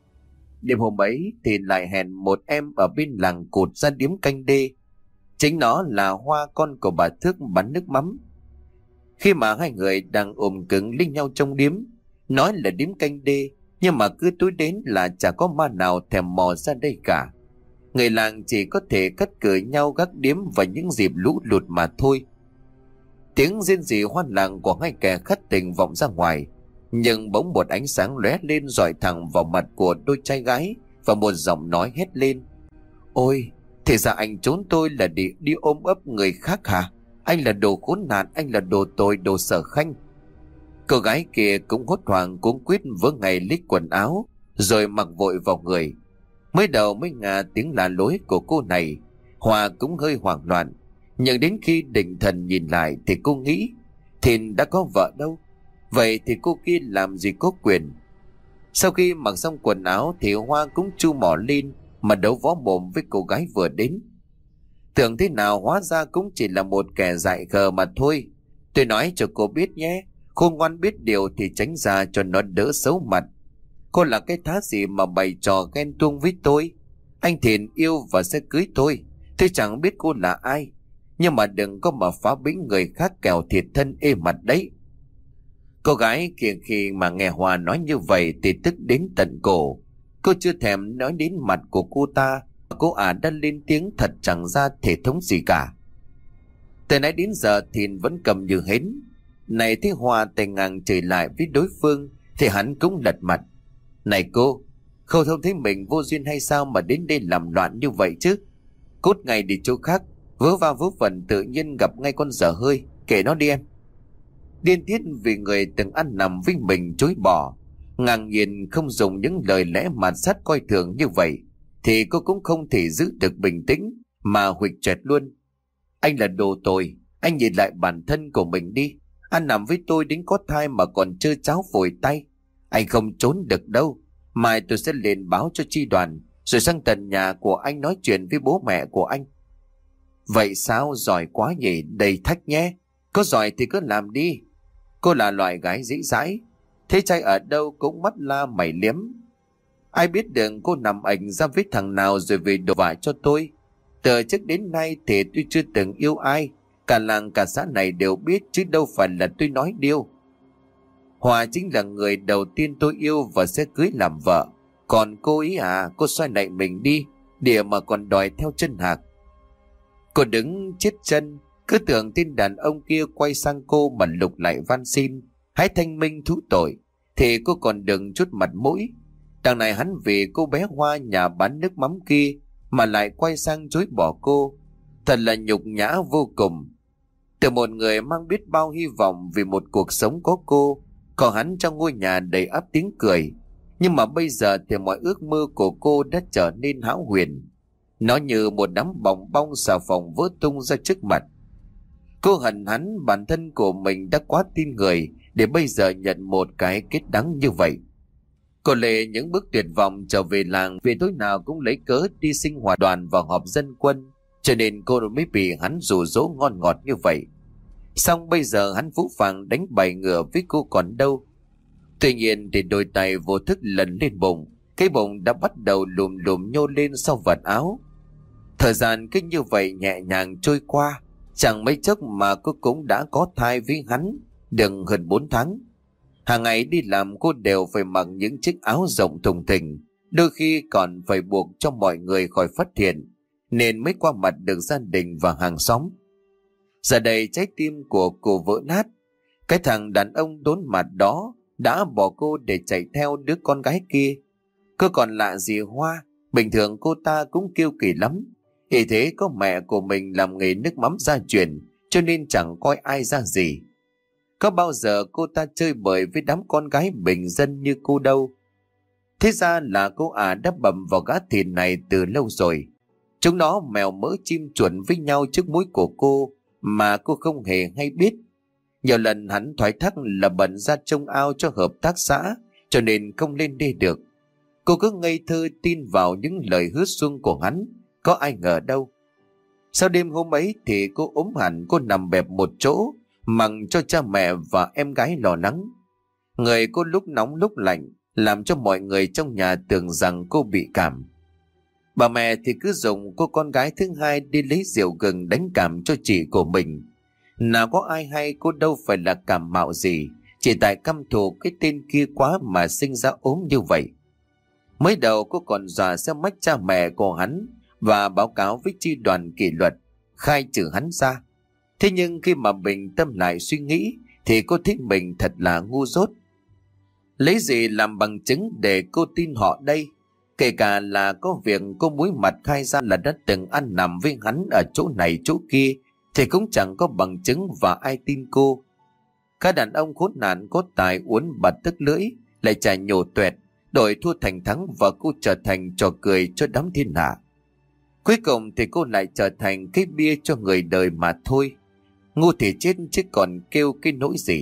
Đêm hôm ấy thì lại hẹn một em ở bên làng cụt ra điếm canh đê. Chính nó là Hoa, con của bà Thước bán nước mắm. Khi mà hai người đang ôm cứng lên nhau trong điếm, nói là điếm canh đê, nhưng mà cứ tối đến là chả có ma nào thèm mò ra đây cả. Người làng chỉ có thể cất cử nhau gác điếm vào những dịp lũ lụt mà thôi. Tiếng rên rỉ hoan làng của hai kẻ khất tình vọng ra ngoài, nhưng bỗng một ánh sáng lóe lên rọi thẳng vào mặt của đôi trai gái, và một giọng nói hét lên: Ôi, thì ra anh trốn tôi là để đi ôm ấp người khác hả? Anh là đồ khốn nạn, anh là đồ tồi, đồ sở khanh. Cô gái kia cũng hốt hoảng cuống quýt vớ ngay lít quần áo rồi mặc vội vào người. Mới đầu mới ngà tiếng la lối của cô này, Hòa cũng hơi hoảng loạn. Nhưng đến khi định thần nhìn lại thì cô nghĩ Thìn đã có vợ đâu, vậy thì cô kia làm gì có quyền. Sau khi mặc xong quần áo thì Hoa cũng chu mỏ lên mà đấu võ mồm với cô gái vừa đến. Tưởng thế nào hóa ra cũng chỉ là một kẻ dại khờ mà thôi. Tôi nói cho cô biết nhé, khôn ngoan biết điều thì tránh ra cho nó đỡ xấu mặt. Cô là cái thá gì mà bày trò ghen tuông với tôi? Anh Thìn yêu và sẽ cưới tôi. Tôi chẳng biết cô là ai, nhưng mà đừng có mà phá bĩnh người khác kẻo thiệt thân ê mặt đấy. Cô gái kia khi mà nghe Hoa nói như vậy thì tức đến tận cổ. Cô chưa thèm nói đến mặt của cô ta, cô ả đã lên tiếng thật chẳng ra thể thống gì cả. Từ nãy đến giờ Thìn vẫn cầm như hến. Này thấy Hoa tay ngang trời lại với đối phương thì hắn cũng lật mặt. Này cô, không không thấy mình vô duyên hay sao mà đến đây làm loạn như vậy chứ? Cút ngay đi chỗ khác, vớ va vớ vẩn tự nhiên gặp ngay con dở hơi, kể nó đi em. Điên tiết vì người từng ăn nằm với mình chối bỏ, ngang nhiên không dùng những lời lẽ mạt sắt coi thường như vậy, thì cô cũng không thể giữ được bình tĩnh mà huỵch choẹt luôn. Anh là đồ tồi, anh nhìn lại bản thân của mình đi. Ăn nằm với tôi đến có thai mà còn chơi cháo phổi tay. Anh không trốn được đâu. Mai tôi sẽ lên báo cho chi đoàn, rồi sang tận nhà của anh nói chuyện với bố mẹ của anh. Vậy sao, giỏi quá nhỉ, đầy thách nhé. Có giỏi thì cứ làm đi. Cô là loại gái dĩ dãi, thế trai ở đâu cũng mắt la mày liếm. Ai biết được cô nằm ảnh ra với thằng nào rồi về đổ vạ cho tôi. Từ trước đến nay thì tôi chưa từng yêu ai. Cả làng cả xã này đều biết, chứ đâu phải là tôi nói điêu. Hòa chính là người đầu tiên tôi yêu và sẽ cưới làm vợ. Còn cô ý à, cô xoay lại mình đi, địa mà còn đòi theo chân hạc. Cô đứng chết chân, cứ tưởng tin đàn ông kia quay sang cô mà lục lại van xin hãy thanh minh thú tội, thì cô còn đừng chút mặt mũi. Đằng này hắn vì cô bé Hoa nhà bán nước mắm kia mà lại quay sang chối bỏ cô. Thật là nhục nhã vô cùng. Từ một người mang biết bao hy vọng vì một cuộc sống có cô, còn hắn trong ngôi nhà đầy ắp tiếng cười. Nhưng mà bây giờ thì mọi ước mơ của cô đã trở nên hão huyền. Nó như một đám bong bong xà phòng vỡ tung ra trước mặt. Cô hận hắn, bản thân của mình đã quá tin người để bây giờ nhận một cái kết đắng như vậy. Cô Lệ những bước tuyệt vọng trở về làng vì tối nào cũng lấy cớ đi sinh hoạt đoàn và họp dân quân, cho nên cô mới bị hắn dụ dỗ ngon ngọt như vậy. Xong bây giờ hắn phũ phàng đánh bài ngựa với cô còn đâu. Tuy nhiên thì đôi tay vô thức lần lên bụng, cái bụng đã bắt đầu lùm lùm nhô lên sau vạt áo. Thời gian cứ như vậy nhẹ nhàng trôi qua, chẳng mấy chốc mà cô cũng đã có thai với hắn, được hơn bốn tháng. Hàng ngày đi làm cô đều phải mặc những chiếc áo rộng thùng thình, đôi khi còn phải buộc cho mọi người khỏi phát hiện, nên mới qua mặt được gia đình và hàng xóm. Giờ đây trái tim của cô vỡ nát. Cái thằng đàn ông đốn mặt đó đã bỏ cô để chạy theo đứa con gái kia. Cô còn lạ gì Hoa, bình thường cô ta cũng kiêu kỳ lắm. Ý thế có mẹ của mình làm nghề nước mắm gia truyền, cho nên chẳng coi ai ra gì. Có bao giờ cô ta chơi bời với đám con gái bình dân như cô đâu. Thế ra là cô ả đã bầm vào gã thịt này từ lâu rồi. Chúng nó mèo mỡ chim chuột với nhau trước mũi của cô mà cô không hề hay biết. Nhiều lần hắn thoái thác là bận ra trông ao cho hợp tác xã, cho nên không lên đây được. Cô cứ ngây thơ tin vào những lời hứa suông của hắn, có ai ngờ đâu. Sau đêm hôm ấy thì cô ốm hẳn, cô nằm bẹp một chỗ, mặc cho cha mẹ và em gái lo lắng. Người cô lúc nóng lúc lạnh, làm cho mọi người trong nhà tưởng rằng cô bị cảm. Bà mẹ thì cứ dùng cô con gái thứ hai đi lấy rượu gừng đánh cảm cho chị của mình. Nào có ai hay cô đâu phải là cảm mạo gì, chỉ tại căm thù cái tên kia quá mà sinh ra ốm như vậy. Mới đầu cô còn dọa sẽ mách cha mẹ của hắn và báo cáo với chi đoàn kỷ luật, khai trừ hắn ra. Thế nhưng khi mà bình tâm lại suy nghĩ thì cô thấy mình thật là ngu dốt. Lấy gì làm bằng chứng để cô tin họ đây? Kể cả là có việc cô muối mặt khai ra là đã từng ăn nằm với hắn ở chỗ này chỗ kia thì cũng chẳng có bằng chứng và ai tin cô. Các đàn ông khốn nạn có tài uốn bật tức lưỡi, lại trả nhổ tuẹt, đổi thua thành thắng và cô trở thành trò cười cho đám thiên hạ. Cuối cùng thì cô lại trở thành cái bia cho người đời mà thôi. Ngu thì chết chứ còn kêu cái nỗi gì.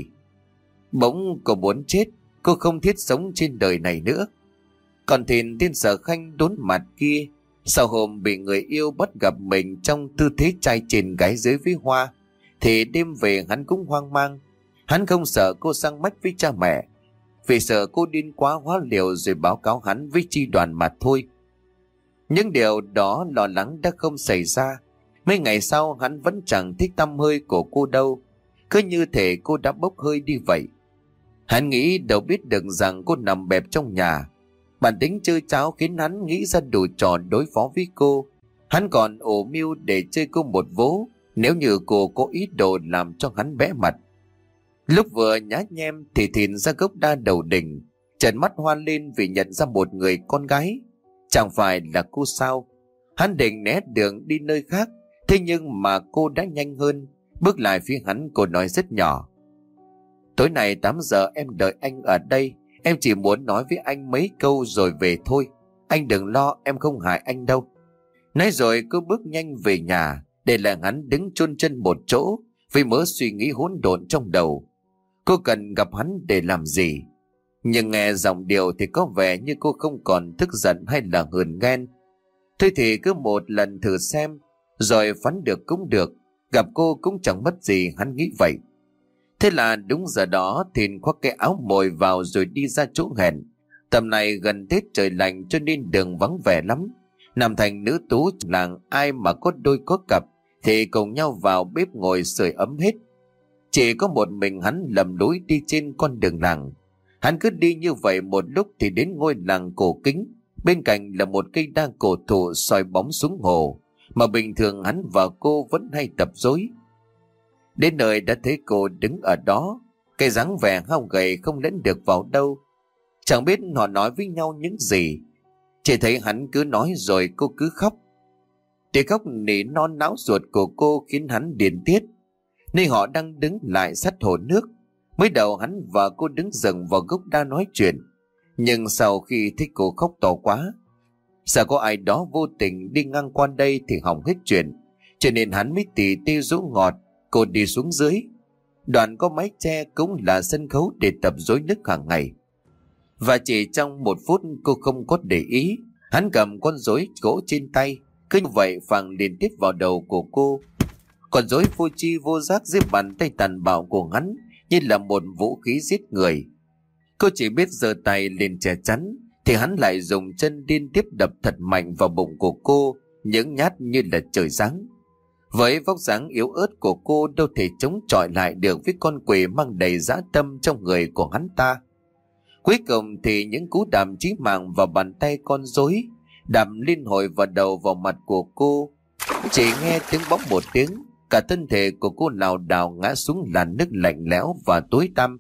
Bỗng cô muốn chết, cô không thiết sống trên đời này nữa. Còn Thìn tên Sở Khanh đốn mặt kia, sau hôm bị người yêu bắt gặp mình trong tư thế trai trên gái dưới với Hoa, thì đêm về hắn cũng hoang mang. Hắn không sợ cô sang mách với cha mẹ, vì sợ cô điên quá hóa liều rồi báo cáo hắn với chi đoàn mà thôi. Những điều đó lo lắng đã không xảy ra. Mấy ngày sau hắn vẫn chẳng thích tăm hơi của cô đâu, cứ như thể cô đã bốc hơi đi vậy. Hắn nghĩ đâu biết được rằng cô nằm bẹp trong nhà. Bản tính chơi cháo khiến hắn nghĩ ra đủ trò đối phó với cô. Hắn còn ổ mưu để chơi cô một vố nếu như cô có ý đồ làm cho hắn bẽ mặt. Lúc vừa nhá nhem thì Thìn ra gốc đa đầu đỉnh, trợn mắt hoa lên vì nhận ra một người con gái. Chẳng phải là cô sao? Hắn định né đường đi nơi khác, thế nhưng mà cô đã nhanh hơn, bước lại phía hắn. Cô nói rất nhỏ: tối nay tám giờ em đợi anh ở đây. Em chỉ muốn nói với anh mấy câu rồi về thôi. Anh đừng lo, em không hại anh đâu. Nói rồi cô bước nhanh về nhà, để lại hắn đứng chôn chân một chỗ với mớ suy nghĩ hỗn độn trong đầu. Cô cần gặp hắn để làm gì? Nhưng nghe giọng điệu thì có vẻ như cô không còn tức giận hay là hờn ghen. Thôi thì cứ một lần thử xem, rồi phán được cũng được, gặp cô cũng chẳng mất gì, hắn nghĩ vậy. Thế là đúng giờ đó Thìn khoác cái áo mồi vào rồi đi ra chỗ hẹn. Tầm này gần Tết trời lạnh cho nên đường vắng vẻ lắm. Làm thành nữ tú làng, ai mà có đôi có cặp thì cùng nhau vào bếp ngồi sưởi ấm hết. Chỉ có một mình hắn lầm lối đi trên con đường làng. Hắn cứ đi như vậy một lúc thì đến ngôi làng cổ kính. Bên cạnh là một cây đa cổ thụ soi bóng xuống hồ, mà bình thường hắn và cô vẫn hay tập dối. Đến nơi đã thấy cô đứng ở đó, cái dáng vẻ hao gầy không lẫn được vào đâu. Chẳng biết họ nói với nhau những gì, chỉ thấy hắn cứ nói rồi cô cứ khóc. Tiếng khóc nỉ non náo ruột của cô khiến hắn điên tiết. Nơi họ đang đứng lại sát hồ nước, mới đầu hắn và cô đứng dần vào gốc đa nói chuyện. Nhưng sau khi thấy cô khóc to quá, sợ có ai đó vô tình đi ngang qua đây thì hỏng hết chuyện, cho nên hắn mới tỉ tê dỗ ngọt cô đi xuống dưới. Đoạn có mái che cũng là sân khấu để tập rối nước hàng ngày. Và chỉ trong một phút cô không có để ý, hắn cầm con rối gỗ trên tay, cứ như vậy phang liên tiếp vào đầu của cô. Con rối vô tri vô giác dưới bàn tay tàn bạo của hắn như là một vũ khí giết người. Cô chỉ biết giơ tay lên che chắn, thì hắn lại dùng chân liên tiếp đập thật mạnh vào bụng của cô, những nhát như là trời giáng. Với vóc dáng yếu ớt của cô đâu thể chống chọi lại được với con quỷ mang đầy dã tâm trong người của hắn ta. Cuối cùng thì những cú đạp chí mạng vào bàn tay con rối, đạp liên hồi vào đầu vào mặt của cô. Chỉ nghe tiếng bóng một tiếng, cả thân thể của cô lảo đảo ngã xuống làn nước lạnh lẽo và tối tăm.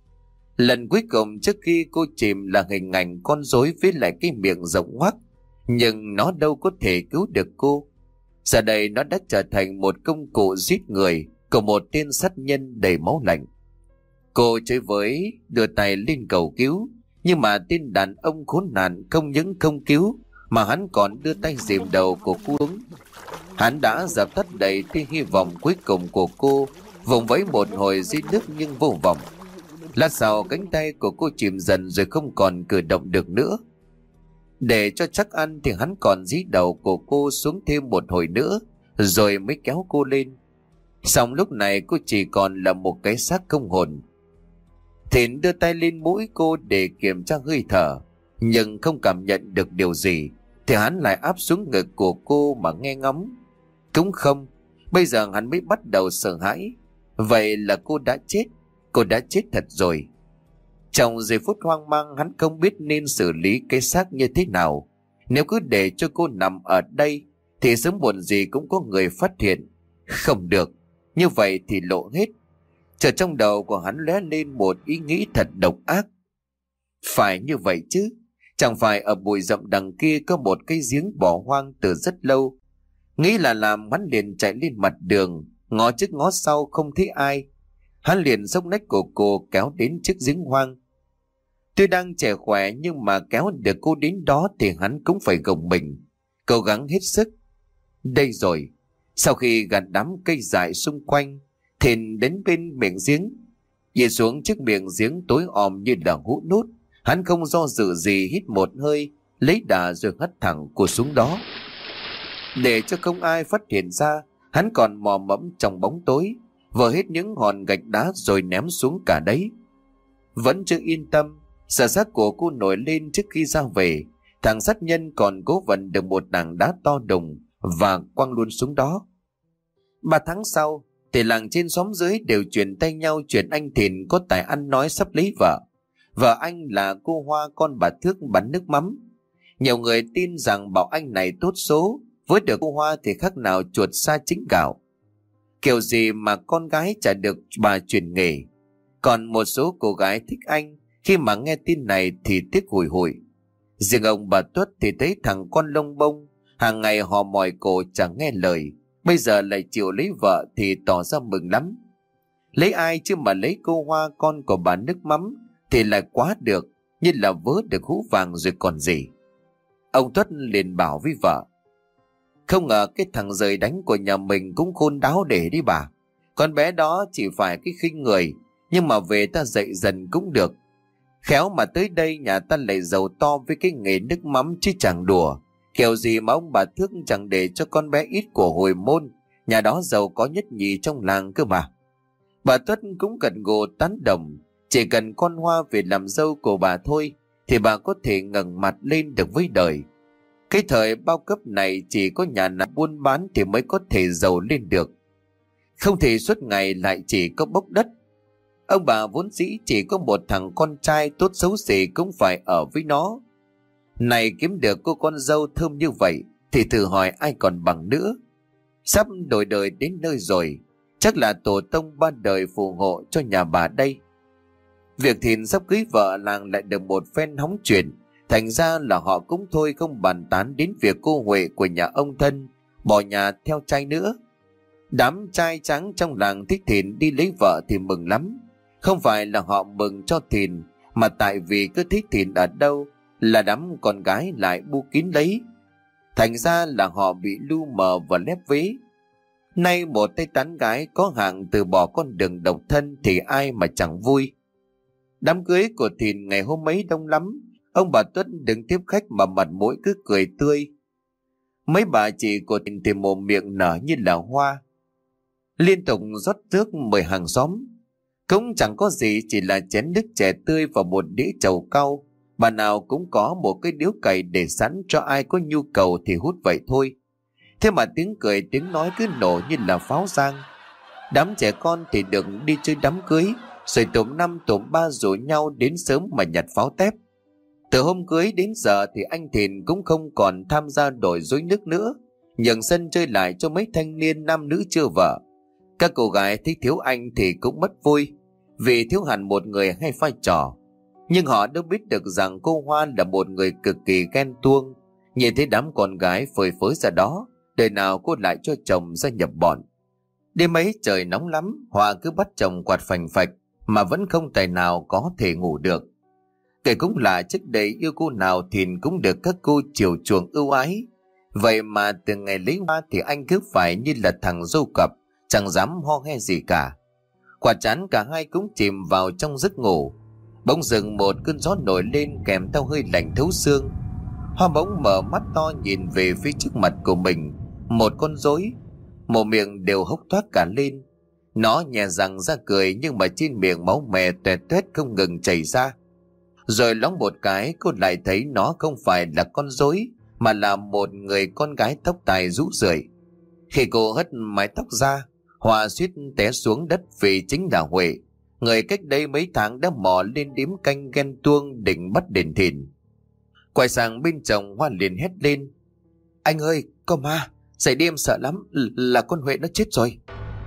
Lần cuối cùng trước khi cô chìm là hình ảnh con rối với lại cái miệng rộng ngoác, nhưng nó đâu có thể cứu được cô. Giờ đây nó đã trở thành một công cụ giết người của một tên sát nhân đầy máu lạnh. Cô chơi với đưa tay lên cầu cứu, nhưng mà tên đàn ông khốn nạn không những không cứu mà hắn còn đưa tay dìm đầu của cô xuống. Hắn đã dập tắt đầy tia hy vọng cuối cùng của cô, vùng vẫy một hồi dưới nước nhưng vô vọng. Lát sau cánh tay của cô chìm dần rồi không còn cử động được nữa. Để cho chắc ăn thì hắn còn dí đầu của cô xuống thêm một hồi nữa rồi mới kéo cô lên. Xong lúc này cô chỉ còn là một cái xác không hồn. Thìn đưa tay lên mũi cô để kiểm tra hơi thở, nhưng không cảm nhận được điều gì, thì hắn lại áp xuống ngực của cô mà nghe ngóng. Cũng không, bây giờ hắn mới bắt đầu sợ hãi. Vậy là cô đã chết, cô đã chết thật rồi. Trong giây phút hoang mang, hắn không biết nên xử lý cái xác như thế nào. Nếu cứ để cho cô nằm ở đây thì sớm muộn gì cũng có người phát hiện. Không được, như vậy thì lộ hết. Chợt trong đầu của hắn lóe lên một ý nghĩ thật độc ác. Phải như vậy chứ, chẳng phải ở bụi rậm đằng kia có một cái giếng bỏ hoang từ rất lâu. Nghĩ là làm, hắn liền chạy lên mặt đường, ngó trước ngó sau không thấy ai. Hắn liền xốc nách của cô kéo đến chiếc giếng hoang. Tuy đang trẻ khỏe nhưng mà kéo được cô đến đó thì hắn cũng phải gồng mình, cố gắng hết sức. Đây rồi, sau khi gạt đám cây dại xung quanh, Thìn đến bên miệng giếng. Nhìn xuống chiếc miệng giếng tối om như là hũ nút, hắn không do dự gì hít một hơi, lấy đà rồi hất thẳng cô xuống đó. Để cho không ai phát hiện ra, hắn còn mò mẫm trong bóng tối, vơ hết những hòn gạch đá rồi ném xuống cả đấy. Vẫn chưa yên tâm, sợ xác của cô nổi lên trước khi ra về, thằng sát nhân còn cố vận được một tảng đá to đùng và quăng luôn xuống đó. Ba tháng sau thì làng trên xóm dưới đều truyền tay nhau chuyện anh Thìn có tài ăn nói sắp lấy vợ. Vợ anh là cô Hoa, con bà Thước bán nước mắm. Nhiều người tin rằng bảo anh này tốt số, với được cô Hoa thì khác nào chuột xa chính gạo. Kiểu gì mà con gái chả được bà chuyển nghề. Còn một số cô gái thích anh, khi mà nghe tin này thì tiếc hùi hụi. Riêng ông bà Tuất thì thấy thằng con lông bông, hàng ngày họ mỏi cổ chẳng nghe lời, bây giờ lại chịu lấy vợ thì tỏ ra mừng lắm. Lấy ai chứ mà lấy cô Hoa, con của bà nước mắm thì lại quá được, như là vớ được hũ vàng rồi còn gì. Ông Tuất liền bảo với vợ: không ngờ cái thằng rời đánh của nhà mình cũng khôn đáo để đi bà. Con bé đó chỉ phải cái khinh người, nhưng mà về ta dạy dần cũng được. Khéo mà tới đây nhà ta lại giàu to với cái nghề nước mắm chứ chẳng đùa. Kiểu gì mà ông bà Thước chẳng để cho con bé ít của hồi môn, nhà đó giàu có nhất nhì trong làng cơ mà. Bà Tuất cũng gật gù tán đồng. Chỉ cần con Hoa về làm dâu của bà thôi thì bà có thể ngẩng mặt lên được với đời. Cái thời bao cấp này chỉ có nhà nào buôn bán thì mới có thể giàu lên được. Không thì suốt ngày lại chỉ có bốc đất. Ông bà vốn dĩ chỉ có một thằng con trai, tốt xấu gì cũng phải ở với nó. Này kiếm được cô con dâu thơm như vậy thì thử hỏi ai còn bằng nữa. Sắp đổi đời đến nơi rồi, chắc là tổ tông ba đời phù hộ cho nhà bà đây. Việc Thìn sắp cưới vợ làng lại được một phen hóng chuyện, thành ra là họ cũng thôi không bàn tán đến việc cô Huệ của nhà ông thân bỏ nhà theo trai nữa. Đám trai trắng trong làng thích Thìn đi lấy vợ thì mừng lắm. Không phải là họ mừng cho Thìn, mà tại vì cứ thích Thìn ở đâu là đám con gái lại bu kín lấy. Thành ra là họ bị lu mờ và lép vế. Nay một tay tán gái có hạng từ bỏ con đường độc thân thì ai mà chẳng vui. Đám cưới của Thìn ngày hôm ấy đông lắm. Ông bà Tuất đứng tiếp khách mà mặt mũi cứ cười tươi. Mấy bà chị của Thìn thì mồm miệng nở như là hoa, liên tục rót rước mời hàng xóm. Cũng chẳng có gì, chỉ là chén nước chè tươi và một đĩa trầu cau. Bà nào cũng có một cái điếu cày để sẵn cho ai có nhu cầu thì hút vậy thôi. Thế mà tiếng cười tiếng nói cứ nổ như là pháo giang. Đám trẻ con thì được đi chơi đám cưới, rồi tụm năm tụm ba rủ nhau đến sớm mà nhặt pháo tép. Từ hôm cưới đến giờ thì anh Thìn cũng không còn tham gia đội rối nước nữa, nhường sân chơi lại cho mấy thanh niên nam nữ chưa vợ. Các cô gái thấy thiếu anh thì cũng mất vui, vì thiếu hẳn một người hay vai trò. Nhưng họ đâu biết được rằng cô Hoa là một người cực kỳ ghen tuông. Nhìn thấy đám con gái phơi phới ra đó, đời nào cô lại cho chồng gia nhập bọn. Đêm ấy trời nóng lắm, Hoa cứ bắt chồng quạt phành phạch mà vẫn không tài nào có thể ngủ được. Kể cũng là trước đây yêu cô nào Thìn cũng được các cô chiều chuộng ưu ái. Vậy mà từ ngày lấy Hoa thì anh cứ phải như là thằng dâu cặp, chẳng dám ho he gì cả. Quả chán cả hai cũng chìm vào trong giấc ngủ. Bỗng dưng một cơn gió nổi lên kèm theo hơi lạnh thấu xương. Hoa bỗng mở mắt to nhìn về phía trước mặt của mình. Một con rối, một miệng đều hốc toác cả lên. Nó nhè răng ra cười, nhưng mà trên miệng máu me tuét tuét không ngừng chảy ra. Rồi loáng một cái cô lại thấy nó không phải là con rối, mà là một người con gái tóc tai rũ rượi. Khi cô hất mái tóc ra, Hoa suýt té xuống đất vì chính là Huệ, người cách đây mấy tháng đã mò lên điếm canh ghen tuông định bắt đền Thìn. Quay sang bên chồng, Hoa liền hét lên: anh ơi, có ma, dậy đi em sợ lắm, là con Huệ nó chết rồi.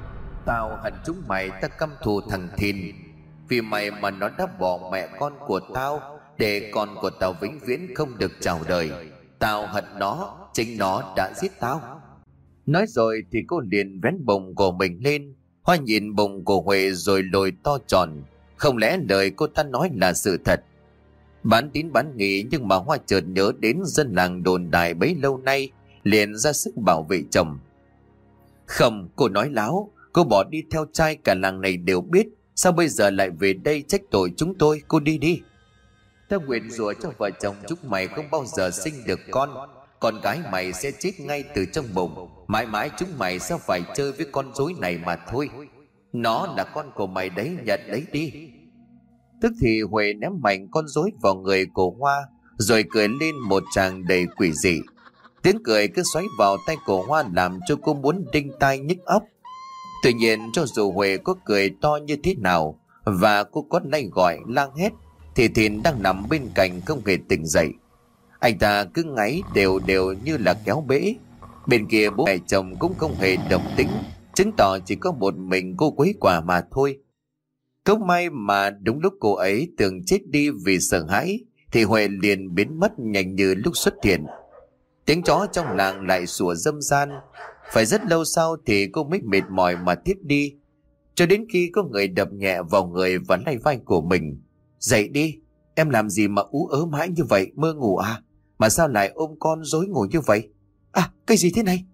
Tao hận chúng mày, ta căm thù thằng Thìn, vì mày mà nó đã bỏ mẹ con của tao để con của tao vĩnh viễn không được chào đời. Tao hận nó, chính nó đã giết tao. Nói rồi thì cô liền vén bồng của mình lên. Hoa nhìn bồng của Huệ rồi lồi to tròn. Không lẽ lời cô ta nói là sự thật? Bán tín bán nghi, nhưng mà Hoa chợt nhớ đến dân làng đồn đại bấy lâu nay, liền ra sức bảo vệ chồng. Không, cô nói láo, cô bỏ đi theo trai cả làng này đều biết, sao bây giờ lại về đây trách tội chúng tôi? Cô đi đi. Tao nguyện rủa cho vợ chồng chúng mày không bao giờ sinh được con. Con gái mày sẽ chết ngay từ trong bụng. Mãi mãi chúng mày sẽ phải chơi với con rối này mà thôi. Nó là con của mày đấy, nhận lấy đi. Tức thì Huệ ném mạnh con rối vào người của Hoa, rồi cười lên một tràng đầy quỷ dị. Tiếng cười cứ xoáy vào tay của Hoa làm cho cô muốn đinh tai nhức óc. Tuy nhiên cho dù Huệ có cười to như thế nào và cô có lay gọi lang hét, thì Thìn đang nằm bên cạnh không hề tỉnh dậy. Anh ta cứ ngáy đều đều như là kéo bể. Bên kia bố mẹ chồng cũng không hề đồng tính, chứng tỏ chỉ có một mình cô quấy quả mà thôi. Cũng may mà đúng lúc cô ấy tưởng chết đi vì sợ hãi thì Huệ liền biến mất nhanh như lúc xuất hiện. Tiếng chó trong làng lại sủa râm ran. Phải rất lâu sau thì cô mới mệt mỏi mà thiếp đi, cho đến khi có người đập nhẹ vào người và lay vai của mình. Dậy đi, em làm gì mà ú ớ mãi như vậy, mơ ngủ à? Mà sao lại ôm con rối ngủ như vậy? À, cái gì thế này?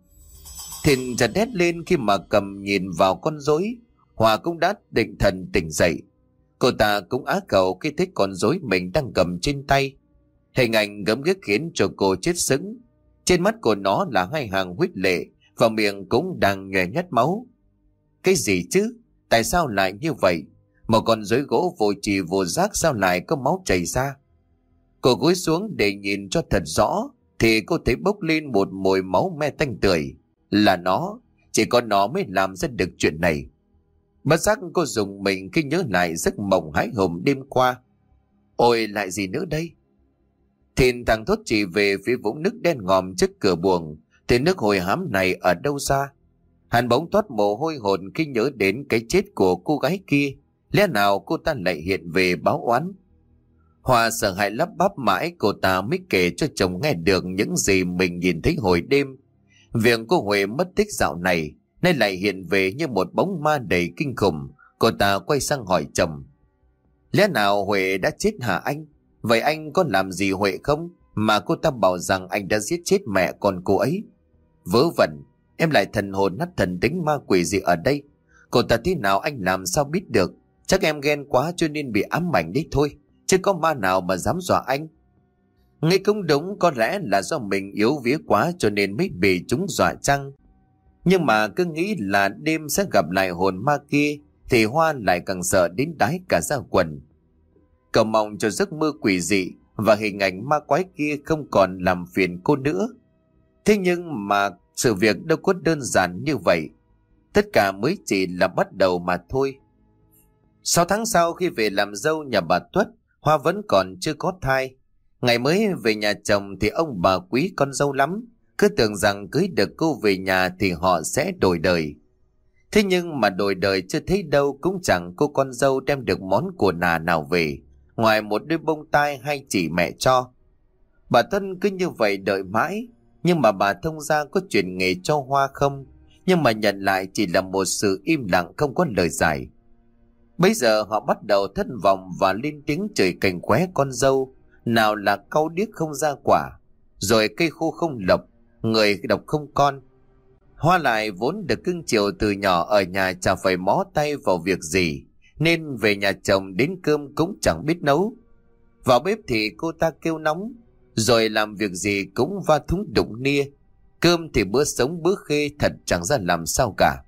Thìn chợt hét lên khi mà cầm nhìn vào con rối. Hòa cũng đã định thần tỉnh dậy. Cô ta cũng á khẩu khi thấy con rối mình đang cầm trên tay. Hình ảnh gớm ghiếc khiến cho cô chết sững. Trên mắt của nó là hai hàng huyết lệ và miệng cũng đang nhòe nhát máu. Cái gì chứ? Tại sao lại như vậy? Một con rối gỗ vô trì vô giác sao lại có máu chảy ra? Cô cúi xuống để nhìn cho thật rõ thì cô thấy bốc lên một mùi máu me tanh tưởi. Là nó, chỉ có nó mới làm ra được chuyện này. Bất giác cô dùng mình khi nhớ lại giấc mộng hãi hùng đêm qua. Ôi, lại gì nữa đây? Thìn thằng thốt chỉ về phía vũng nước đen ngòm trước cửa buồng. Thì nước hồi hám này ở đâu ra? Hắn bỗng toát mồ hôi hồn khi nhớ đến cái chết của cô gái kia. Lẽ nào cô ta lại hiện về báo oán? Hòa sợ hãi lắp bắp mãi cô ta mới kể cho chồng nghe được những gì mình nhìn thấy hồi đêm. Việc cô Huệ mất tích dạo này nay lại hiện về như một bóng ma đầy kinh khủng. Cô ta quay sang hỏi chồng. Lẽ nào Huệ đã chết hả anh? Vậy anh có làm gì Huệ không? Mà cô ta bảo rằng anh đã giết chết mẹ con cô ấy. Vớ vẩn, em lại thần hồn nát thần tính ma quỷ gì ở đây? Cô ta thế nào anh làm sao biết được? Chắc em ghen quá cho nên bị ám ảnh đấy thôi. Chứ có ma nào mà dám dọa anh? Nghe cũng đúng, có lẽ là do mình yếu vía quá cho nên mới bị chúng dọa chăng. Nhưng mà cứ nghĩ là đêm sẽ gặp lại hồn ma kia thì Hoa lại càng sợ đến đái cả da quần. Cậu mong cho giấc mơ quỷ dị và hình ảnh ma quái kia không còn làm phiền cô nữa. Thế nhưng mà sự việc đâu có đơn giản như vậy. Tất cả mới chỉ là bắt đầu mà thôi. Sáu tháng sau khi về làm dâu nhà bà Tuất, Hoa vẫn còn chưa có thai. Ngày mới về nhà chồng thì ông bà quý con dâu lắm, cứ tưởng rằng cưới được cô về nhà thì họ sẽ đổi đời. Thế nhưng mà đổi đời chưa thấy đâu, cũng chẳng cô con dâu đem được món của nà nào về, ngoài một đôi bông tai hay chỉ mẹ cho. Bà Tân cứ như vậy đợi mãi, nhưng mà bà thông gia có chuyển nghề cho Hoa không? Nhưng mà nhận lại chỉ là một sự im lặng không có lời giải. Bây giờ họ bắt đầu thất vọng và lên tiếng chửi cành khóe con dâu. Nào là cau điếc không ra quả, rồi cây khô không lộc, người độc không con. Hoa lại vốn được cưng chiều từ nhỏ ở nhà, chả phải mó tay vào việc gì, nên về nhà chồng đến cơm cũng chẳng biết nấu. Vào bếp thì cô ta kêu nóng, rồi làm việc gì cũng va thúng đụng nia. Cơm thì bữa sống bữa khê, thật chẳng ra làm sao cả.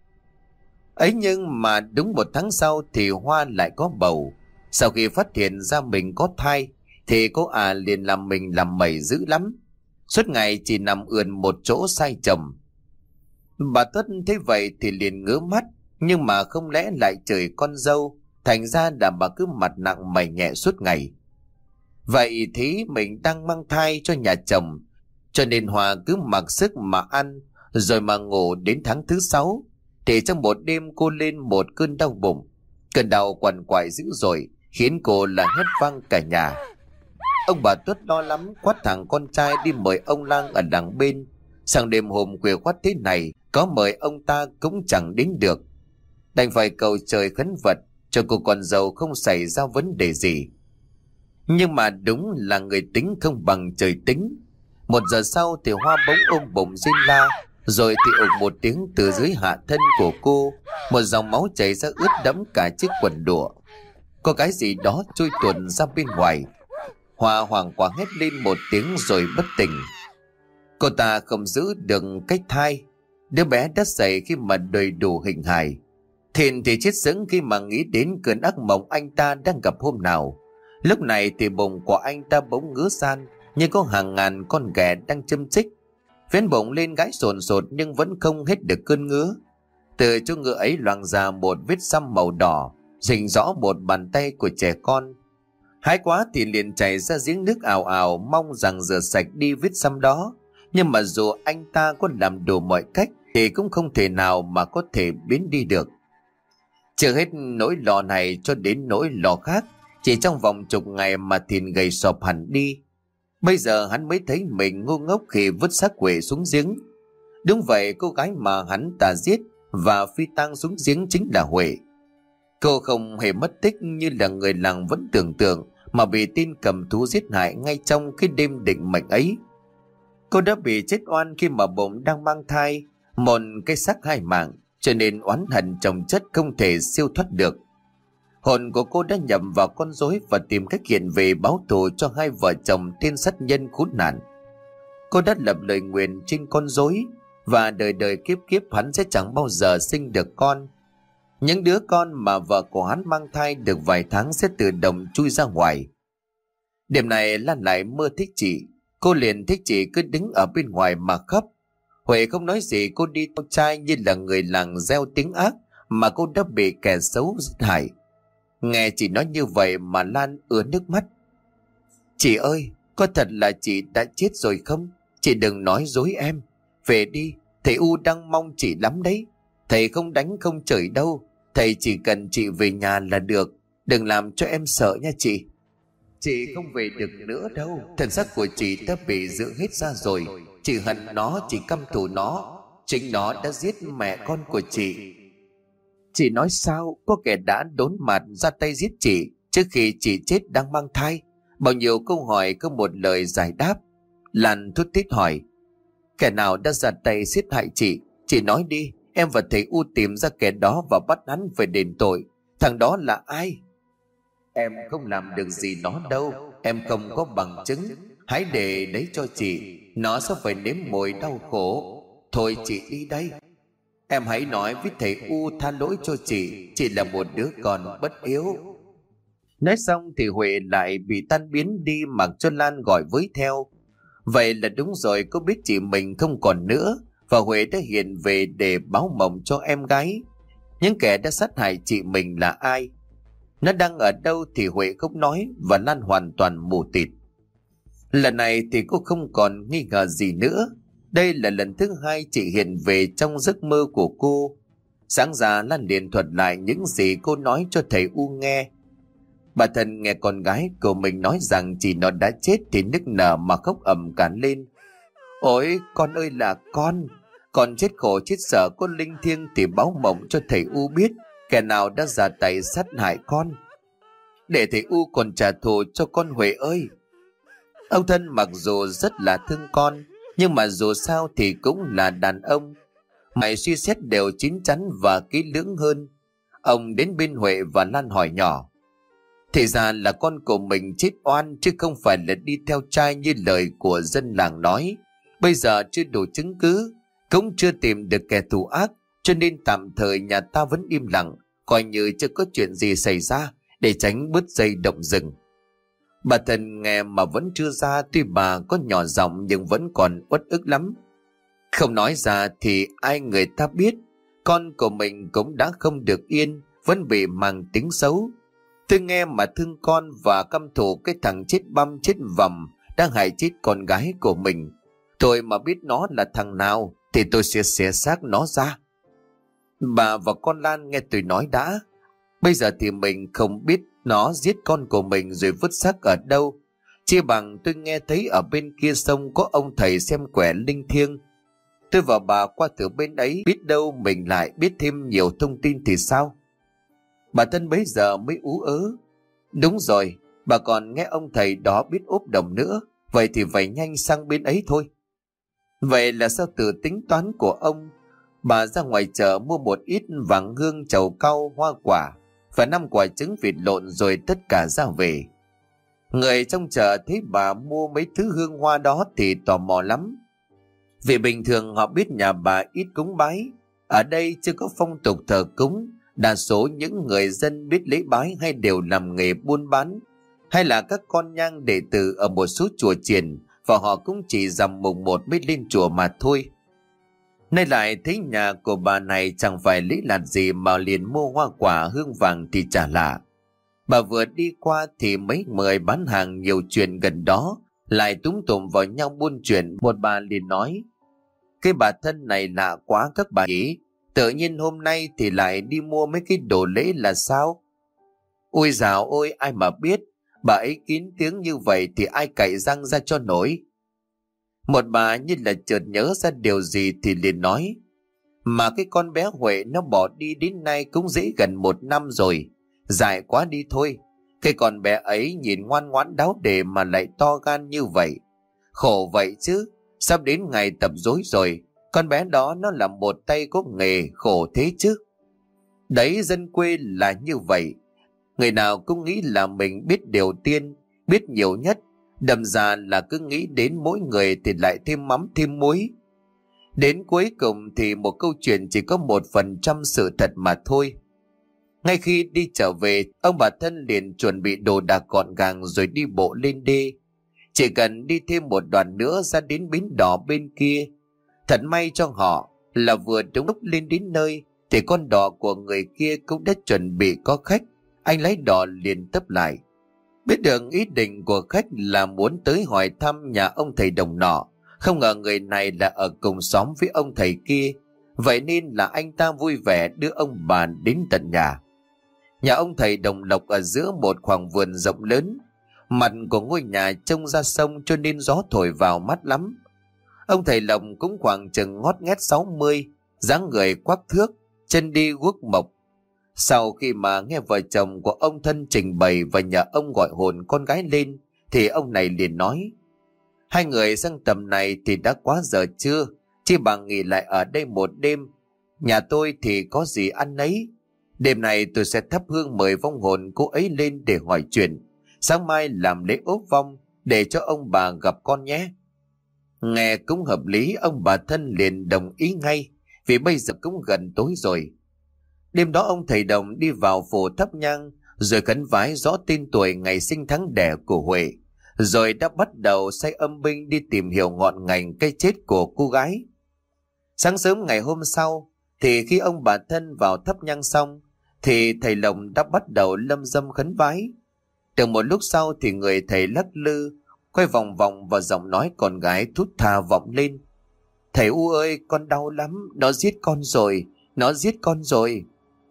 Ấy nhưng mà đúng một tháng sau thì Hoa lại có bầu. Sau khi phát hiện ra mình có thai thì cô à liền làm mình làm mẩy dữ lắm. Suốt ngày chỉ nằm ườn một chỗ sai chồng. Bà Tuất thấy vậy thì liền ngứa mắt, nhưng mà không lẽ lại chửi con dâu, thành ra là bà cứ mặt nặng mày nhẹ suốt ngày. Vậy thì mình đang mang thai cho nhà chồng, cho nên Hòa cứ mặc sức mà ăn, rồi mà ngủ đến tháng thứ sáu. Thì trong một đêm cô lên một cơn đau bụng. Cơn đau quằn quại dữ dội, khiến cô là hét vang cả nhà. Ông bà Tuất lo lắm, quát thằng con trai đi mời ông lang ở đằng bên. Sang đêm hôm khuya khoắt thế này, có mời ông ta cũng chẳng đến được. Đành phải cầu trời khấn Phật cho cô con dâu không xảy ra vấn đề gì. Nhưng mà đúng là người tính không bằng trời tính. Một giờ sau thì Hoa bỗng ôm bụng rên la, rồi thì ục một tiếng từ dưới hạ thân của cô, một dòng máu chảy ra ướt đẫm cả chiếc quần đùa. Có cái gì đó trôi tuồn ra bên ngoài. Hoa hoảng quá hét lên một tiếng rồi bất tỉnh. Cô ta không giữ được cái thai. Đứa bé đã dậy khi mà đầy đủ hình hài. Thìn thì chết sững khi mà nghĩ đến cơn ác mộng anh ta đang gặp hôm nào. Lúc này thì bụng của anh ta bỗng ngứa ran, như có hàng ngàn con ghẹ đang châm chích. Vén bụng lên gãi sồn sột nhưng vẫn không hết được cơn ngứa. Từ chỗ ngứa ấy loang ra một vết xăm màu đỏ, rình rõ một bàn tay của trẻ con. Hái quá thì liền chạy ra giếng nước ào ào, mong rằng rửa sạch đi vết xăm đó. Nhưng mà dù anh ta có làm đủ mọi cách thì cũng không thể nào mà có thể biến đi được. Chưa hết nỗi lo này cho đến nỗi lo khác, chỉ trong vòng chục ngày mà Thìn gầy sọp hẳn đi. Bây giờ hắn mới thấy mình ngu ngốc khi vứt xác Huệ xuống giếng. Đúng vậy, cô gái mà hắn ta giết và phi tang xuống giếng chính là Huệ. Cô không hề mất tích như là người làng vẫn tưởng tượng, mà bị tin cầm thú giết hại ngay trong cái đêm định mệnh ấy. Cô đã bị chết oan khi mà bụng đang mang thai một cái xác hai mạng, cho nên oán hận chồng chất không thể siêu thoát được. Hồn của cô đã nhầm vào con rối và tìm cách hiện về báo thù cho hai vợ chồng tên sát nhân khốn nạn. Cô đã lập lời nguyền trên con rối và đời đời kiếp kiếp hắn sẽ chẳng bao giờ sinh được con. Những đứa con mà vợ của hắn mang thai được vài tháng sẽ tự động chui ra ngoài. Đêm này Lan lại mơ thích chị. Cô liền thích chị cứ đứng ở bên ngoài mà khóc. Huệ không nói gì, cô đi theo trai như là người làng gieo tiếng ác mà cô đã bị kẻ xấu giết hại. Nghe chị nói như vậy mà Lan ứa nước mắt. Chị ơi, có thật là chị đã chết rồi không? Chị đừng nói dối em. Về đi, thầy U đang mong chị lắm đấy. Thầy không đánh không chửi đâu. Thầy chỉ cần chị về nhà là được. Đừng làm cho em sợ nha chị. Chị không về được nữa đâu. Thần xác của chị đã bị giữ hết ra rồi. Chị hận nó, chị căm thù nó. Chính nó đã giết mẹ con của chị. Chị nói sao? Có kẻ đã đốn mặt ra tay giết chị trước khi chị chết đang mang thai. Bao nhiêu câu hỏi không một lời giải đáp. Lan thút thít hỏi, kẻ nào đã ra tay giết hại chị? Chị nói đi, em và thầy U tìm ra kẻ đó và bắt hắn phải đền tội. Thằng đó là ai? Em không làm được gì nó đâu. Em không có bằng chứng. Hãy để đấy cho chị. Nó sẽ phải nếm mùi đau khổ. Thôi chị đi đây. Em hãy nói với thầy U tha lỗi cho chị. Chị là một đứa con bất hiếu. Nói xong thì Huệ lại bị tan biến đi, mặc cho Lan gọi với theo. Vậy là đúng rồi, cô biết chị mình không còn nữa, và Huệ đã hiện về để báo mộng cho em gái. Những kẻ đã sát hại chị mình là ai, nó đang ở đâu thì Huệ không nói, và Lan hoàn toàn mù tịt. Lần này thì cô không còn nghi ngờ gì nữa. Đây là lần thứ hai chị hiện về trong giấc mơ của cô. Sáng ra Lan liền thuật lại những gì cô nói cho thầy U nghe. Bà Thân nghe con gái của mình nói rằng chị nó đã chết thì nức nở mà khóc ầm cả lên. Ôi con ơi là con, con chết khổ chết sở con linh thiêng thì báo mộng cho thầy U biết kẻ nào đã ra tay sát hại con, để thầy U còn trả thù cho con Huệ ơi. Ông Thân mặc dù rất là thương con, nhưng mà dù sao thì cũng là đàn ông, mày suy xét đều chín chắn và kỹ lưỡng hơn. Ông đến bên Huệ và Lan hỏi nhỏ, thì ra là con của mình chết oan chứ không phải là đi theo trai như lời của dân làng nói. Bây giờ chưa đủ chứng cứ, cũng chưa tìm được kẻ thù ác, cho nên tạm thời nhà ta vẫn im lặng, coi như chưa có chuyện gì xảy ra, để tránh bứt dây động rừng. Bà Thần nghe mà vẫn chưa ra, tuy bà có nhỏ giọng nhưng vẫn còn uất ức lắm. Không nói ra thì ai người ta biết, con của mình cũng đã không được yên, vẫn bị mang tính xấu. Tôi nghe mà thương con và căm thù cái thằng chết băm chết vằm đang hại chết con gái của mình. Tôi mà biết nó là thằng nào thì tôi sẽ xé xác nó ra. Bà và con Lan nghe tôi nói đã. Bây giờ thì mình không biết nó giết con của mình rồi vứt xác ở đâu. Chia bằng tôi nghe thấy ở bên kia sông có ông thầy xem quẻ linh thiêng. Tôi và bà qua thử bên ấy, biết đâu mình lại biết thêm nhiều thông tin thì sao. Bà Thân bấy giờ mới ú ớ. Đúng rồi, bà còn nghe ông thầy đó biết ốp đồng nữa. Vậy thì phải nhanh sang bên ấy thôi. Vậy là sao từ tính toán của ông, bà ra ngoài chợ mua một ít vàng hương, trầu cau, hoa quả và năm quả trứng vịt lộn rồi tất cả ra về. Người trong chợ thấy bà mua mấy thứ hương hoa đó thì tò mò lắm. Vì bình thường họ biết nhà bà ít cúng bái, ở đây chưa có phong tục thờ cúng. Đa số những người dân biết lễ bái hay đều làm nghề buôn bán, hay là các con nhang đệ tử ở một số chùa chiền, và họ cũng chỉ rằm mùng một mới lên chùa mà thôi. Nay lại thấy nhà của bà này chẳng phải lễ lạt gì mà liền mua hoa quả hương vàng thì chả lạ. Bà vừa đi qua thì mấy người bán hàng nhiều chuyện gần đó lại túm tụm vào nhau buôn chuyện. Một bà liền nói: cái bà thân này lạ quá các bà nhỉ, tự nhiên hôm nay thì lại đi mua mấy cái đồ lễ là sao? Ôi dào ôi, ai mà biết, bà ấy kín tiếng như vậy thì ai cậy răng ra cho nổi. Một bà như là chợt nhớ ra điều gì thì liền nói: mà cái con bé Huệ nó bỏ đi đến nay cũng dễ gần một năm rồi, dài quá đi thôi. Cái con bé ấy nhìn ngoan ngoãn đáo để mà lại to gan như vậy. Khổ vậy chứ, sắp đến ngày tập dối rồi, con bé đó nó là một tay có nghề, khổ thế chứ. Đấy, dân quê là như vậy, người nào cũng nghĩ là mình biết điều tiên, biết nhiều nhất, đâm ra là cứ nghĩ đến mỗi người thì lại thêm mắm thêm muối. Đến cuối cùng thì một câu chuyện chỉ có một phần trăm sự thật mà thôi. Ngay khi đi trở về, ông bà thân liền chuẩn bị đồ đạc gọn gàng rồi đi bộ lên đê. Chỉ cần đi thêm một đoạn nữa ra đến bến đỏ bên kia. Thật may cho họ là vừa đúng lúc lên đến nơi thì con đò của người kia cũng đã chuẩn bị có khách. Anh lái đò liền tấp lại. Biết được ý định của khách là muốn tới hỏi thăm nhà ông thầy đồng nọ, không ngờ người này là ở cùng xóm với ông thầy kia. Vậy nên là anh ta vui vẻ đưa ông bà đến tận nhà. Nhà ông thầy Đồng Lộc ở giữa một khoảng vườn rộng lớn. Mặt của ngôi nhà trông ra sông cho nên gió thổi vào mát lắm. Ông thầy Lộc cũng khoảng chừng ngót nghét sáu mươi, dáng người quắc thước, chân đi guốc mộc. Sau khi mà nghe vợ chồng của ông thân trình bày và nhờ ông gọi hồn con gái lên, thì ông này liền nói: hai người sang tầm này thì đã quá giờ trưa, chỉ bằng nghỉ lại ở đây một đêm. Nhà tôi thì có gì ăn nấy. Đêm này tôi sẽ thắp hương mời vong hồn cô ấy lên để hỏi chuyện. Sáng mai làm lễ ốp vong để cho ông bà gặp con nhé. Nghe cũng hợp lý, ông bà thân liền đồng ý ngay, vì bây giờ cũng gần tối rồi. Đêm đó ông thầy Đồng đi vào phủ thắp nhang, rồi khấn vái rõ tên tuổi ngày sinh tháng đẻ của Huệ, rồi đã bắt đầu sai âm binh đi tìm hiểu ngọn ngành cái chết của cô gái. Sáng sớm ngày hôm sau, thì khi ông bà thân vào thắp nhang xong, thì thầy Lộc đã bắt đầu lâm dâm khấn vái. Từ một lúc sau thì người thầy lắc lư, quay vòng vòng và giọng nói con gái thút tha vọng lên: thầy U ơi, con đau lắm, nó giết con rồi, nó giết con rồi.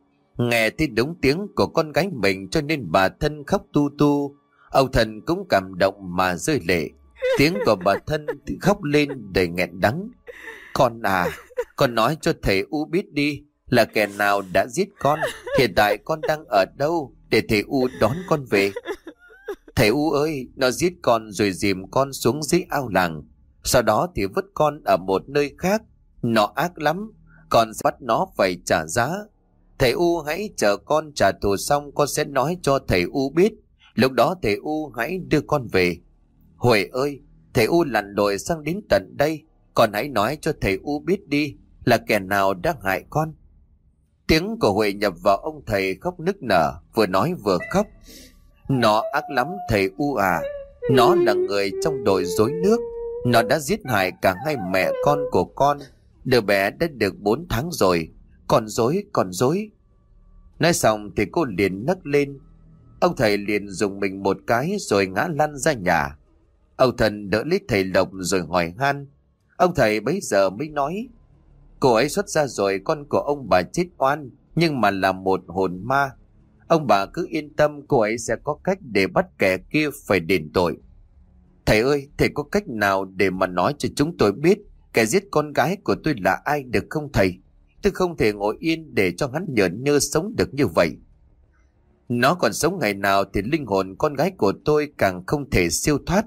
Nghe thấy đúng tiếng của con gái mình cho nên bà thân khóc tu tu. Ông thần cũng cảm động mà rơi lệ. Tiếng của bà thân thì khóc lên đầy nghẹn đắng: con à, con nói cho thầy U biết đi, là kẻ nào đã giết con, hiện tại con đang ở đâu để thầy U đón con về. Thầy U ơi, nó giết con rồi dìm con xuống dưới ao làng, sau đó thì vứt con ở một nơi khác. Nó ác lắm, con sẽ bắt nó phải trả giá. Thầy U hãy chờ con trả thù xong, con sẽ nói cho thầy U biết. Lúc đó thầy U hãy đưa con về. Huệ ơi, thầy U lặn lội sang đến tận đây, con hãy nói cho thầy U biết đi, là kẻ nào đã hại con. Tiếng của Huệ nhập vào ông thầy khóc nức nở, vừa nói vừa khóc: nó ác lắm thầy U à, nó là người trong đội rối nước. Nó đã giết hại cả hai mẹ con của con. Đứa bé đã được bốn tháng rồi. Còn dối, còn dối. Nói xong thì cô liền nấc lên. Ông thầy liền dùng mình một cái rồi ngã lăn ra nhà. Ông thần đỡ lấy thầy Lộc rồi hỏi han. Ông thầy bấy giờ mới nói: cô ấy xuất ra rồi, con của ông bà chết oan, nhưng mà là một hồn ma. Ông bà cứ yên tâm, cô ấy sẽ có cách để bắt kẻ kia phải đền tội. Thầy ơi, thầy có cách nào để mà nói cho chúng tôi biết kẻ giết con gái của tôi là ai được không thầy? Tôi không thể ngồi yên để cho hắn nhởn nhơ sống được như vậy. Nó còn sống ngày nào thì linh hồn con gái của tôi càng không thể siêu thoát.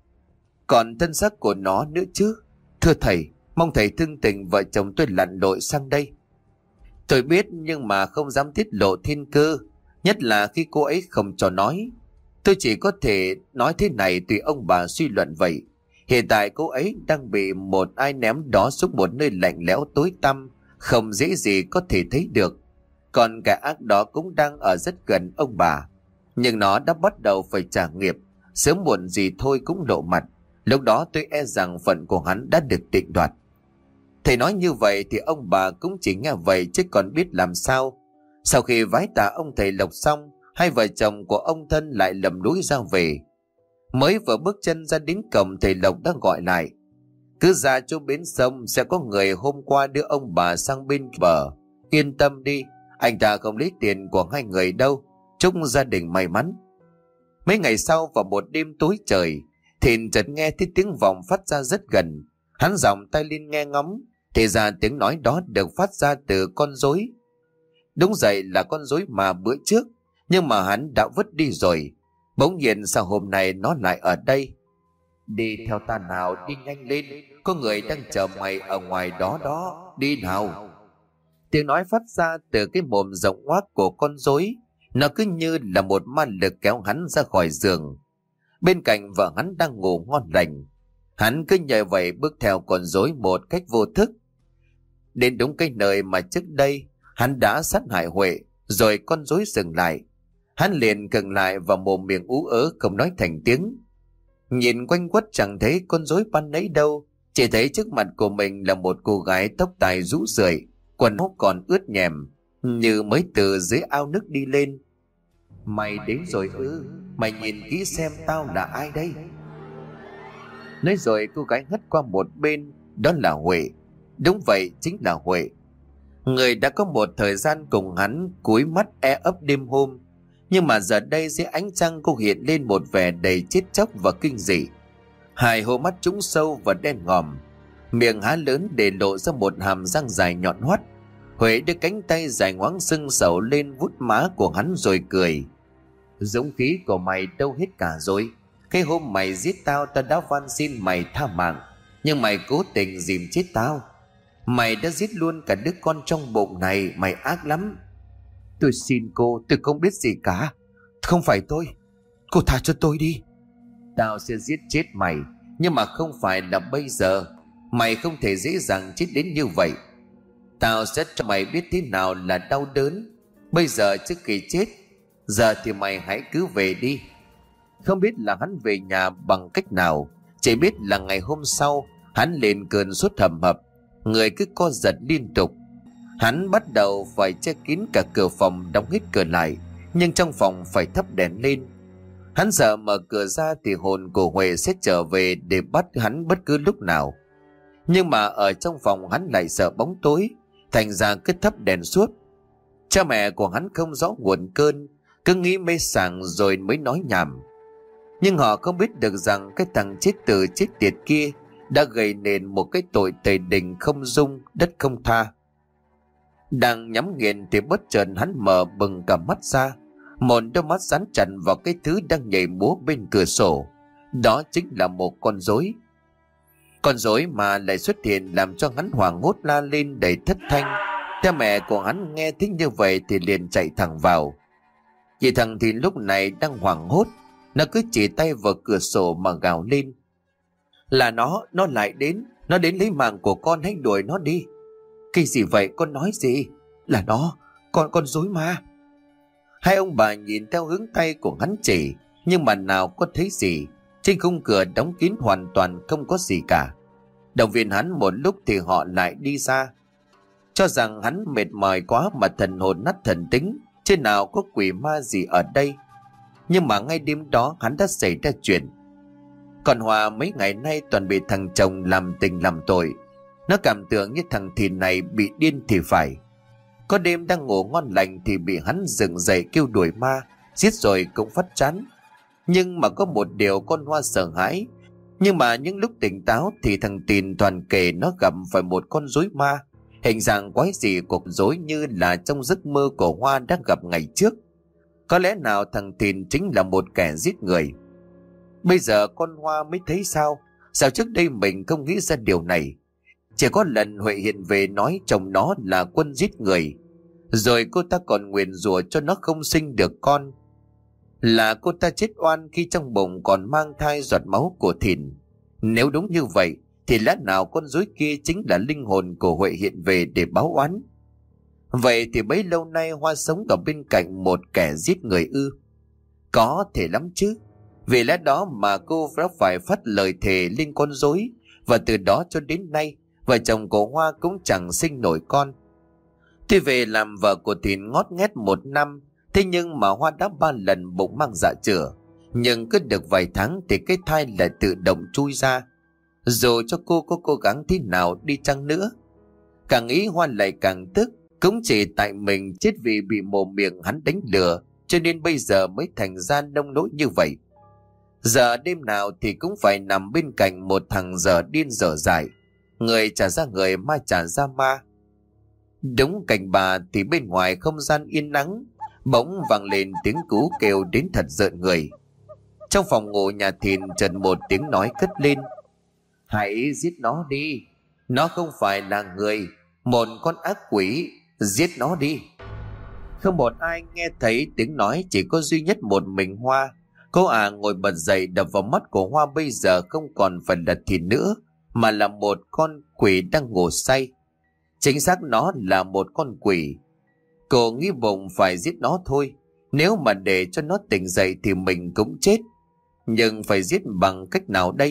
Còn thân xác của nó nữa chứ. Thưa thầy, mong thầy thương tình vợ chồng tôi lặn lội sang đây. Tôi biết nhưng mà không dám tiết lộ thiên cơ, nhất là khi cô ấy không cho nói. Tôi chỉ có thể nói thế này tùy ông bà suy luận vậy. Hiện tại cô ấy đang bị một ai ném đó xuống một nơi lạnh lẽo tối tăm, không dễ gì có thể thấy được. Còn kẻ ác đó cũng đang ở rất gần ông bà, nhưng nó đã bắt đầu phải trả nghiệp. Sớm muộn gì thôi cũng lộ mặt. Lúc đó tôi e rằng phận của hắn đã được định đoạt. Thầy nói như vậy thì ông bà cũng chỉ nghe vậy chứ còn biết làm sao. Sau khi vái tạ ông thầy Lộc xong, hai vợ chồng của ông Thân lại lầm lũi ra về. Mới vừa bước chân ra đến cổng, thầy Lộc đã gọi lại: cứ ra chỗ bến sông sẽ có người hôm qua đưa ông bà sang bên bờ. Yên tâm đi, anh ta không lấy tiền của hai người đâu. Chúc gia đình may mắn. Mấy ngày sau, vào một đêm tối trời, Thìn chợt nghe thấy tiếng vọng phát ra rất gần. Hắn giọng tay lên nghe ngóng, thì ra tiếng nói đó được phát ra từ con rối. Đúng vậy, là con rối mà bữa trước, nhưng mà hắn đã vứt đi rồi. Bỗng nhiên sao hôm nay nó lại ở đây? Đi theo ta nào, đi nhanh lên, có người đang chờ mày ở ngoài đó đó, đi nào. Tiếng nói phát ra từ cái mồm rộng ngoác của con rối, nó cứ như là một ma lực kéo hắn ra khỏi giường. Bên cạnh vợ hắn đang ngủ ngon lành, hắn cứ nhờ vậy bước theo con rối một cách vô thức. Đến đúng cái nơi mà trước đây hắn đã sát hại Huệ, rồi con rối dừng lại. Hắn liền cừng lại và mồm miệng ú ớ không nói thành tiếng. Nhìn quanh quất chẳng thấy con rối ban nấy đâu, chỉ thấy trước mặt của mình là một cô gái tóc tai rũ rượi, quần áo còn ướt nhèm, như mới từ dưới ao nước đi lên. Mày đến rồi ư? Mày nhìn kỹ xem tao là ai đây? Nói rồi cô gái hất qua một bên, đó là Huệ. Đúng vậy, chính là Huệ, người đã có một thời gian cùng hắn cúi mắt e ấp đêm hôm. Nhưng mà giờ đây dưới ánh trăng cô hiện lên một vẻ đầy chết chóc và kinh dị. Hai hô mắt trũng sâu và đen ngòm, miệng há lớn để lộ ra một hàm răng dài nhọn hoắt. Huệ đưa cánh tay dài ngoáng sưng sầu lên vuốt má của hắn rồi cười: dũng khí của mày đâu hết cả rồi. Cái hôm mày giết tao, tao đã van xin mày tha mạng, nhưng mày cố tình dìm chết tao. Mày đã giết luôn cả đứa con trong bụng này, mày ác lắm. Tôi xin cô, tôi không biết gì cả. Không phải tôi, cô tha cho tôi đi. Tao sẽ giết chết mày, nhưng mà không phải là bây giờ. Mày không thể dễ dàng chết đến như vậy. Tao sẽ cho mày biết thế nào là đau đớn. Bây giờ trước khi chết, giờ thì mày hãy cứ về đi. Không biết là hắn về nhà bằng cách nào, chỉ biết là ngày hôm sau hắn lên cơn sốt hầm hập, người cứ co giật liên tục. Hắn bắt đầu phải che kín cả cửa phòng, đóng hết cửa lại, nhưng trong phòng phải thắp đèn lên. Hắn sợ mở cửa ra thì hồn của Huệ sẽ trở về để bắt hắn bất cứ lúc nào. Nhưng mà ở trong phòng hắn lại sợ bóng tối, thành ra cứ thắp đèn suốt. Cha mẹ của hắn không rõ nguồn cơn, cứ nghĩ mê sảng rồi mới nói nhảm. Nhưng họ không biết được rằng cái thằng chết tử chết tiệt kia đã gây nên một cái tội tày đình không dung, đất không tha. Đang nhắm nghiền thì bất chợt hắn mở bừng cả mắt ra, một đôi mắt dán chặt vào cái thứ đang nhảy múa bên cửa sổ. Đó chính là một con rối. Con rối mà lại xuất hiện làm cho hắn hoảng hốt la lên đầy thất thanh. Cha mẹ của hắn nghe thấy như vậy thì liền chạy thẳng vào. Chị thằng thì lúc này đang hoảng hốt, nó cứ chỉ tay vào cửa sổ mà gào lên: là nó, nó lại đến, nó đến lấy mạng của con, hãy đuổi nó đi. Cái gì vậy, con nói gì? Là nó, con con rối ma. Hai ông bà nhìn theo hướng tay của hắn chỉ, nhưng mà nào có thấy gì. Trên khung cửa đóng kín hoàn toàn, không có gì cả. Động viên hắn một lúc thì họ lại đi ra, cho rằng hắn mệt mỏi quá mà thần hồn nát thần tính, chứ nào có quỷ ma gì ở đây. Nhưng mà ngay đêm đó hắn đã xảy ra chuyện. Còn Hòa mấy ngày nay toàn bị thằng chồng làm tình làm tội. Nó cảm tưởng như thằng Thìn này bị điên thì phải. Có đêm đang ngủ ngon lành thì bị hắn dựng dậy kêu đuổi ma, giết rồi cũng phát chán. Nhưng mà có một điều con Hoa sợ hãi. Nhưng mà những lúc tỉnh táo thì thằng Thìn toàn kể nó gặp phải một con rối ma. Hình dạng quái dị của rối như là trong giấc mơ của Hoa đã gặp ngày trước. Có lẽ nào thằng Thìn chính là một kẻ giết người. Bây giờ con Hoa mới thấy sao. Sao trước đây mình không nghĩ ra điều này. Chỉ có lần Huệ hiện về nói chồng nó là quân giết người, rồi cô ta còn nguyền rủa cho nó không sinh được con, là cô ta chết oan khi trong bụng còn mang thai giọt máu của Thìn. Nếu đúng như vậy thì lẽ nào con rối kia chính là linh hồn của Huệ hiện về để báo oán? Vậy thì bấy lâu nay Hoa sống ở bên cạnh một kẻ giết người ư? Có thể lắm chứ. Vì lẽ đó mà cô đã phải phát lời thề lên con rối, và từ đó cho đến nay vợ chồng của Hoa cũng chẳng sinh nổi con. Tuy về làm vợ của Thìn ngót nghét một năm, Thế nhưng mà Hoa đã ba lần bụng mang dạ chửa, nhưng cứ được vài tháng thì cái thai lại tự động chui ra. Dù cho cô có cố gắng thế nào đi chăng nữa, càng nghĩ Hoa lại càng tức. Cũng chỉ tại mình chết vì bị mồm miệng hắn đánh lừa, cho nên bây giờ mới thành ra nông nỗi như vậy. Giờ đêm nào thì cũng phải nằm bên cạnh một thằng dở điên dở dại, người trả ra người, ma trả ra ma. Đúng cạnh bà thì bên ngoài không gian yên nắng, bỗng vang lên tiếng cú kêu đến thật rợn người. Trong phòng ngủ nhà Thìn chợt một tiếng nói cất lên: "Hãy giết nó đi, nó không phải là người, một con ác quỷ, giết nó đi." Không một ai nghe thấy tiếng nói, chỉ có duy nhất một mình Hoa. Cô à ngồi bật dậy, đập vào mắt của Hoa bây giờ không còn phải là Thìn nữa, mà là một con quỷ đang ngủ say. Chính xác, nó là một con quỷ. Cô nghĩ bụng phải giết nó thôi. Nếu mà để cho nó tỉnh dậy thì mình cũng chết. Nhưng phải giết bằng cách nào đây?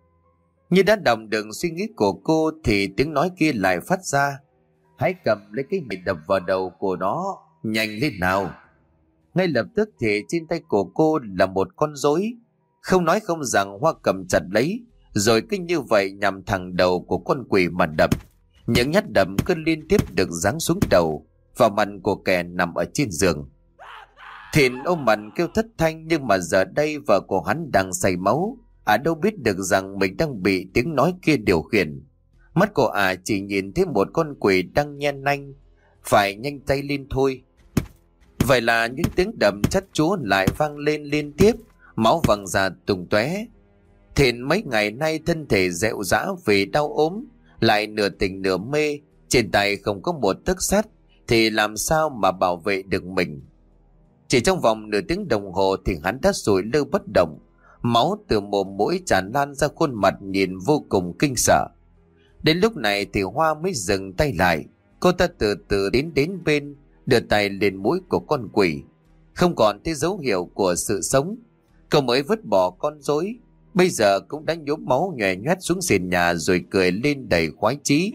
Như đã đọc được suy nghĩ của cô thì tiếng nói kia lại phát ra: "Hãy cầm lấy cái này đập vào đầu của nó, nhanh lên nào." Ngay lập tức thì trên tay của cô là một con rối. Không nói không rằng, Hoa cầm chặt lấy, rồi cứ như vậy nhằm thẳng đầu của con quỷ mà đập. Những nhát đập cứ liên tiếp được giáng xuống đầu, vào mặt của kẻ nằm ở trên giường. Thìn ôm mặt kêu thất thanh, nhưng mà giờ đây vợ của hắn đang say máu, à đâu biết được rằng mình đang bị tiếng nói kia điều khiển. Mắt của ả à chỉ nhìn thấy một con quỷ đang nhen nanh, phải nhanh tay lên thôi. Vậy là những tiếng đập chát chúa lại vang lên liên tiếp, máu văng ra tung tóe. Thìn mấy ngày nay thân thể dẹo dã vì đau ốm, lại nửa tỉnh nửa mê, trên tay không có một tấc sắt, thì làm sao mà bảo vệ được mình. Chỉ trong vòng nửa tiếng đồng hồ thì hắn đã sùi lơ bất động, máu từ mồm mũi tràn lan ra khuôn mặt nhìn vô cùng kinh sợ. Đến lúc này thì Hoa mới dừng tay lại. Cô ta từ từ đến đến bên, đưa tay lên mũi của con quỷ. Không còn thấy dấu hiệu của sự sống, cô mới vứt bỏ con rối, bây giờ cũng đã nhốm máu nhòe nhoét xuống sàn nhà, rồi cười lên đầy khoái chí: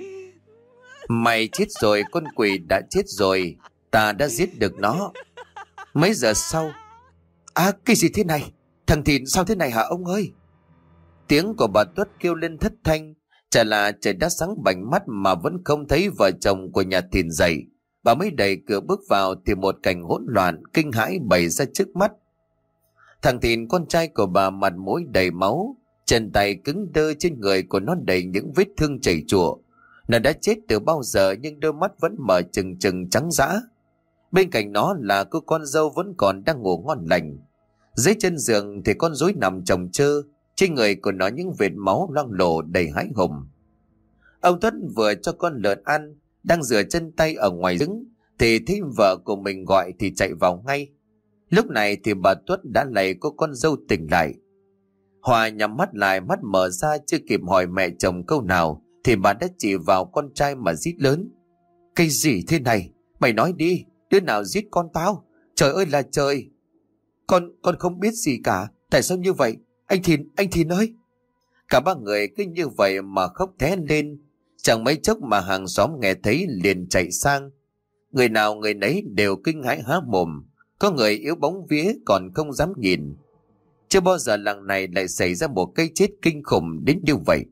"Mày chết rồi, con quỷ đã chết rồi, ta đã giết được nó." Mấy giờ sau: "À, cái gì thế này? Thằng Thìn sao thế này hả ông ơi?" Tiếng của bà Tuất kêu lên thất thanh. Chả là trời đã sáng bảnh mắt mà vẫn không thấy vợ chồng của nhà Thìn dậy. Bà mới đẩy cửa bước vào thì một cảnh hỗn loạn kinh hãi bày ra trước mắt. Thằng Thìn, con trai của bà, mặt mũi đầy máu, chân tay cứng đơ, trên người của nó đầy những vết thương chảy chùa. Nó đã chết từ bao giờ, nhưng đôi mắt vẫn mở trừng trừng trắng dã. Bên cạnh nó là cô con dâu vẫn còn đang ngủ ngon lành. Dưới chân giường thì con rối nằm chồng chơ, trên người của nó những vệt máu loang lổ đầy hãi hùng. Ông Tuất vừa cho con lợn ăn, đang rửa chân tay ở ngoài rừng, thì thấy vợ của mình gọi thì chạy vào ngay. Lúc này thì bà Tuất đã lay cô con dâu tỉnh lại. Hòa nhắm mắt lại, mắt mở ra, chưa kịp hỏi mẹ chồng câu nào thì bà đã chỉ vào con trai mà rít lớn: "Cái gì thế này? Mày nói đi, đứa nào giết con tao? Trời ơi là trời!" Con, con không biết gì cả. Tại sao như vậy? Anh Thìn, anh Thìn ơi!" Cả ba người cứ như vậy mà khóc thét lên. Chẳng mấy chốc mà hàng xóm nghe thấy liền chạy sang. Người nào người nấy đều kinh hãi há mồm. Có người yếu bóng vía còn không dám nhìn. Chưa bao giờ làng này lại xảy ra một cái chết kinh khủng đến như vậy.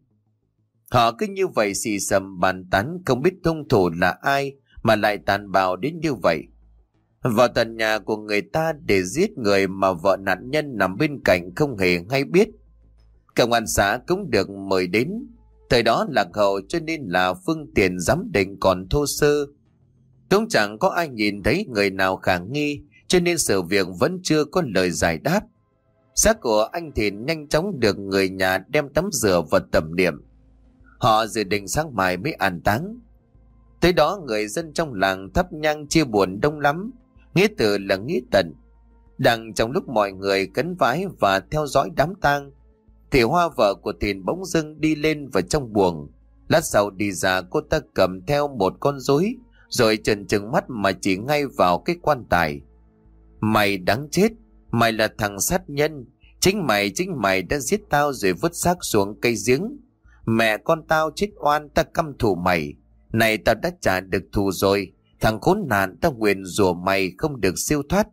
Họ cứ như vậy xì xầm bàn tán, không biết hung thủ là ai mà lại tàn bạo đến như vậy. Vào tận nhà của người ta để giết người mà vợ nạn nhân nằm bên cạnh không hề hay biết. Công an xã cũng được mời đến. Thời đó lạc hậu cho nên là phương tiện giám định còn thô sơ. Cũng chẳng có ai nhìn thấy người nào khả nghi, cho nên sự việc vẫn chưa có lời giải đáp. Xác của anh Thìn nhanh chóng được người nhà đem tắm rửa và tẩm niệm. Họ dự định sáng mai mới an táng. Tới đó người dân trong làng thắp nhang chia buồn đông lắm. Nghĩa từ là nghĩa tận. Đang trong lúc mọi người khấn vái và theo dõi đám tang thì Hoa, vợ của Thìn, bỗng dưng đi lên vào trong buồng. Lát sau đi ra, cô ta cầm theo một con rối, rồi trừng trừng mắt mà chỉ ngay vào cái quan tài: "Mày đáng chết, mày là thằng sát nhân. Chính mày, chính mày đã giết tao rồi vứt xác xuống cây giếng. Mẹ con tao chết oan, ta căm thù mày. Này tao đã trả được thù rồi, Thằng khốn nạn, tao nguyền rủa mày không được siêu thoát.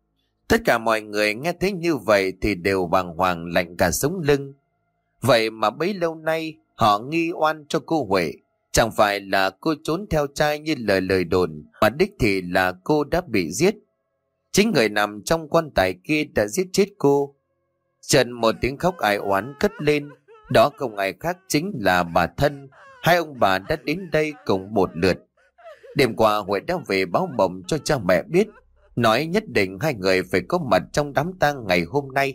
Tất cả mọi người nghe thấy như vậy thì đều bàng hoàng lạnh cả sống lưng. Vậy mà bấy lâu nay họ nghi oan cho cô Huệ. Chẳng phải là cô trốn theo trai như lời lời đồn, mà đích thì là cô đã bị giết. Chính người nằm trong quan tài kia đã giết chết cô. Trần một tiếng khóc ai oán cất lên. Đó không ai khác chính là bà Thân. Hai ông bà đã đến đây cùng một lượt. Đêm qua Huệ đã về báo mộng cho cha mẹ biết, nói nhất định hai người phải có mặt trong đám tang ngày hôm nay.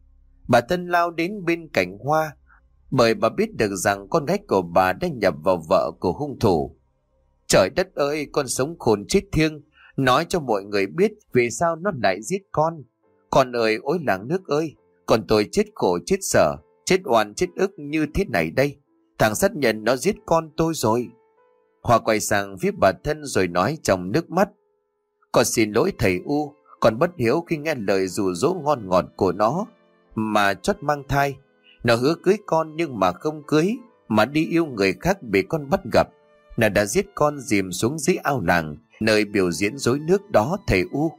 Bà Thân lao đến bên cạnh Hoa, bởi bà biết được rằng con gái của bà đã nhập vào vợ của hung thủ. Trời đất ơi, con sống khôn chết thiêng, nói cho mọi người biết vì sao nó lại giết con. Con ơi, ôi làng nước ơi, con tôi chết khổ chết sở, chết oan chết ức như thế này đây. Thằng sát nhân nó giết con tôi rồi. Hoa quay sang phía bà Thân rồi nói trong nước mắt: Con xin lỗi thầy U, con bất hiếu khi nghe lời dụ dỗ ngon ngọt của nó mà chót mang thai. Nó hứa cưới con nhưng mà không cưới, mà đi yêu người khác bị con bắt gặp. Nó đã giết con dìm xuống dưới ao làng, nơi biểu diễn rối nước đó thầy U.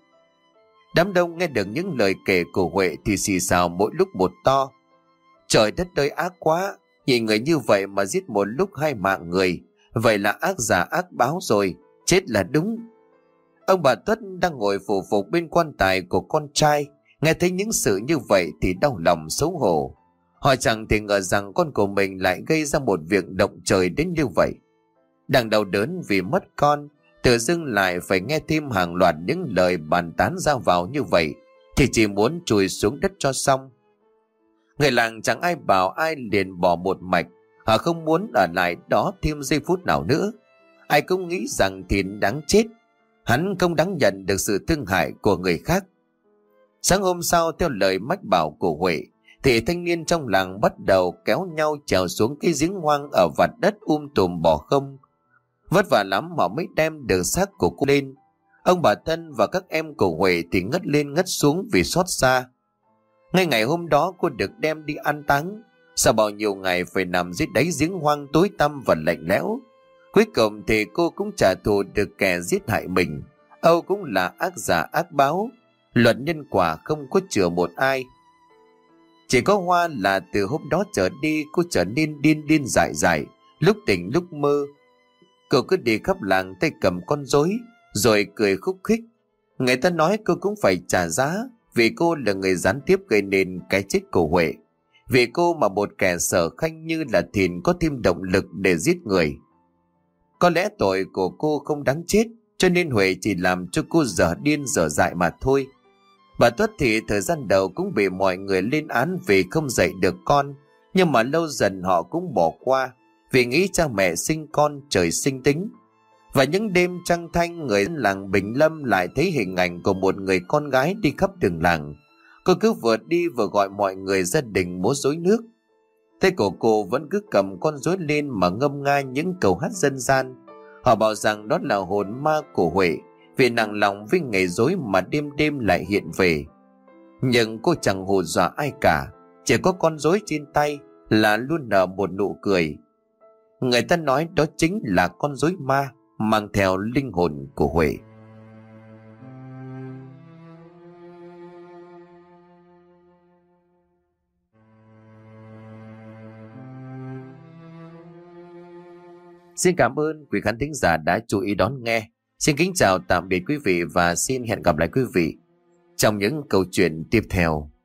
Đám đông nghe được những lời kể của Huệ thì xì xào mỗi lúc một to. Trời đất ơi, ác quá, nhìn người như vậy mà giết một lúc hai mạng người. Vậy là ác giả ác báo rồi, chết là đúng. Ông bà Tuất đang ngồi phù phục bên quan tài của con trai, nghe thấy những sự như vậy thì đau lòng xấu hổ. Họ chẳng thể ngờ rằng con của mình lại gây ra một việc động trời đến như vậy. Đang đau đớn vì mất con, tự dưng lại phải nghe thêm hàng loạt những lời bàn tán ra vào như vậy, thì chỉ muốn chùi xuống đất cho xong. Người làng chẳng ai bảo ai liền bỏ một mạch. Họ không muốn ở lại đó thêm giây phút nào nữa. Ai cũng nghĩ rằng Thìn đáng chết, hắn không đáng nhận được sự thương hại của người khác. Sáng hôm sau, theo lời mách bảo của Huệ, thì thanh niên trong làng bắt đầu kéo nhau trèo xuống cái giếng hoang ở vạt đất um tùm bỏ không. Vất vả lắm họ mới đem được xác của cô lên. Ông bà Thân và các em của Huệ thì ngất lên ngất xuống vì xót xa. Ngay ngày hôm đó cô được đem đi an táng. Sau bao nhiêu ngày phải nằm dưới đáy giếng hoang tối tăm và lạnh lẽo, cuối cùng thì cô cũng trả thù được kẻ giết hại mình. Âu cũng là ác giả ác báo, luật nhân quả không có chừa một ai. Chỉ có Hoa là từ hôm đó trở đi cô trở nên điên điên dại dại, lúc tỉnh lúc mơ. Cô cứ đi khắp làng tay cầm con rối rồi cười khúc khích. Người ta nói cô cũng phải trả giá, vì cô là người gián tiếp gây nên cái chết của Huệ. Vì cô mà một kẻ sở khanh như là Thìn có thêm động lực để giết người. Có lẽ tội của cô không đáng chết, cho nên Huệ chỉ làm cho cô dở điên dở dại mà thôi. Bà Tuất thì thời gian đầu cũng bị mọi người lên án vì không dạy được con, nhưng mà lâu dần họ cũng bỏ qua, vì nghĩ cha mẹ sinh con trời sinh tính. Và những đêm trăng thanh, người dân làng Bình Lâm lại thấy hình ảnh của một người con gái đi khắp đường làng. Cô cứ vừa đi vừa gọi mọi người gia đình múa rối nước. Tay của cô vẫn cứ cầm con rối lên mà ngâm nga những câu hát dân gian. Họ bảo rằng đó là hồn ma của Huệ, vì nặng lòng với nghề rối mà đêm đêm lại hiện về. Nhưng cô chẳng hù dọa ai cả, chỉ có con rối trên tay là luôn nở một nụ cười. Người ta nói đó chính là con rối ma mang theo linh hồn của Huệ. Xin cảm ơn quý khán thính giả đã chú ý đón nghe. Xin kính chào tạm biệt quý vị và xin hẹn gặp lại quý vị trong những câu chuyện tiếp theo.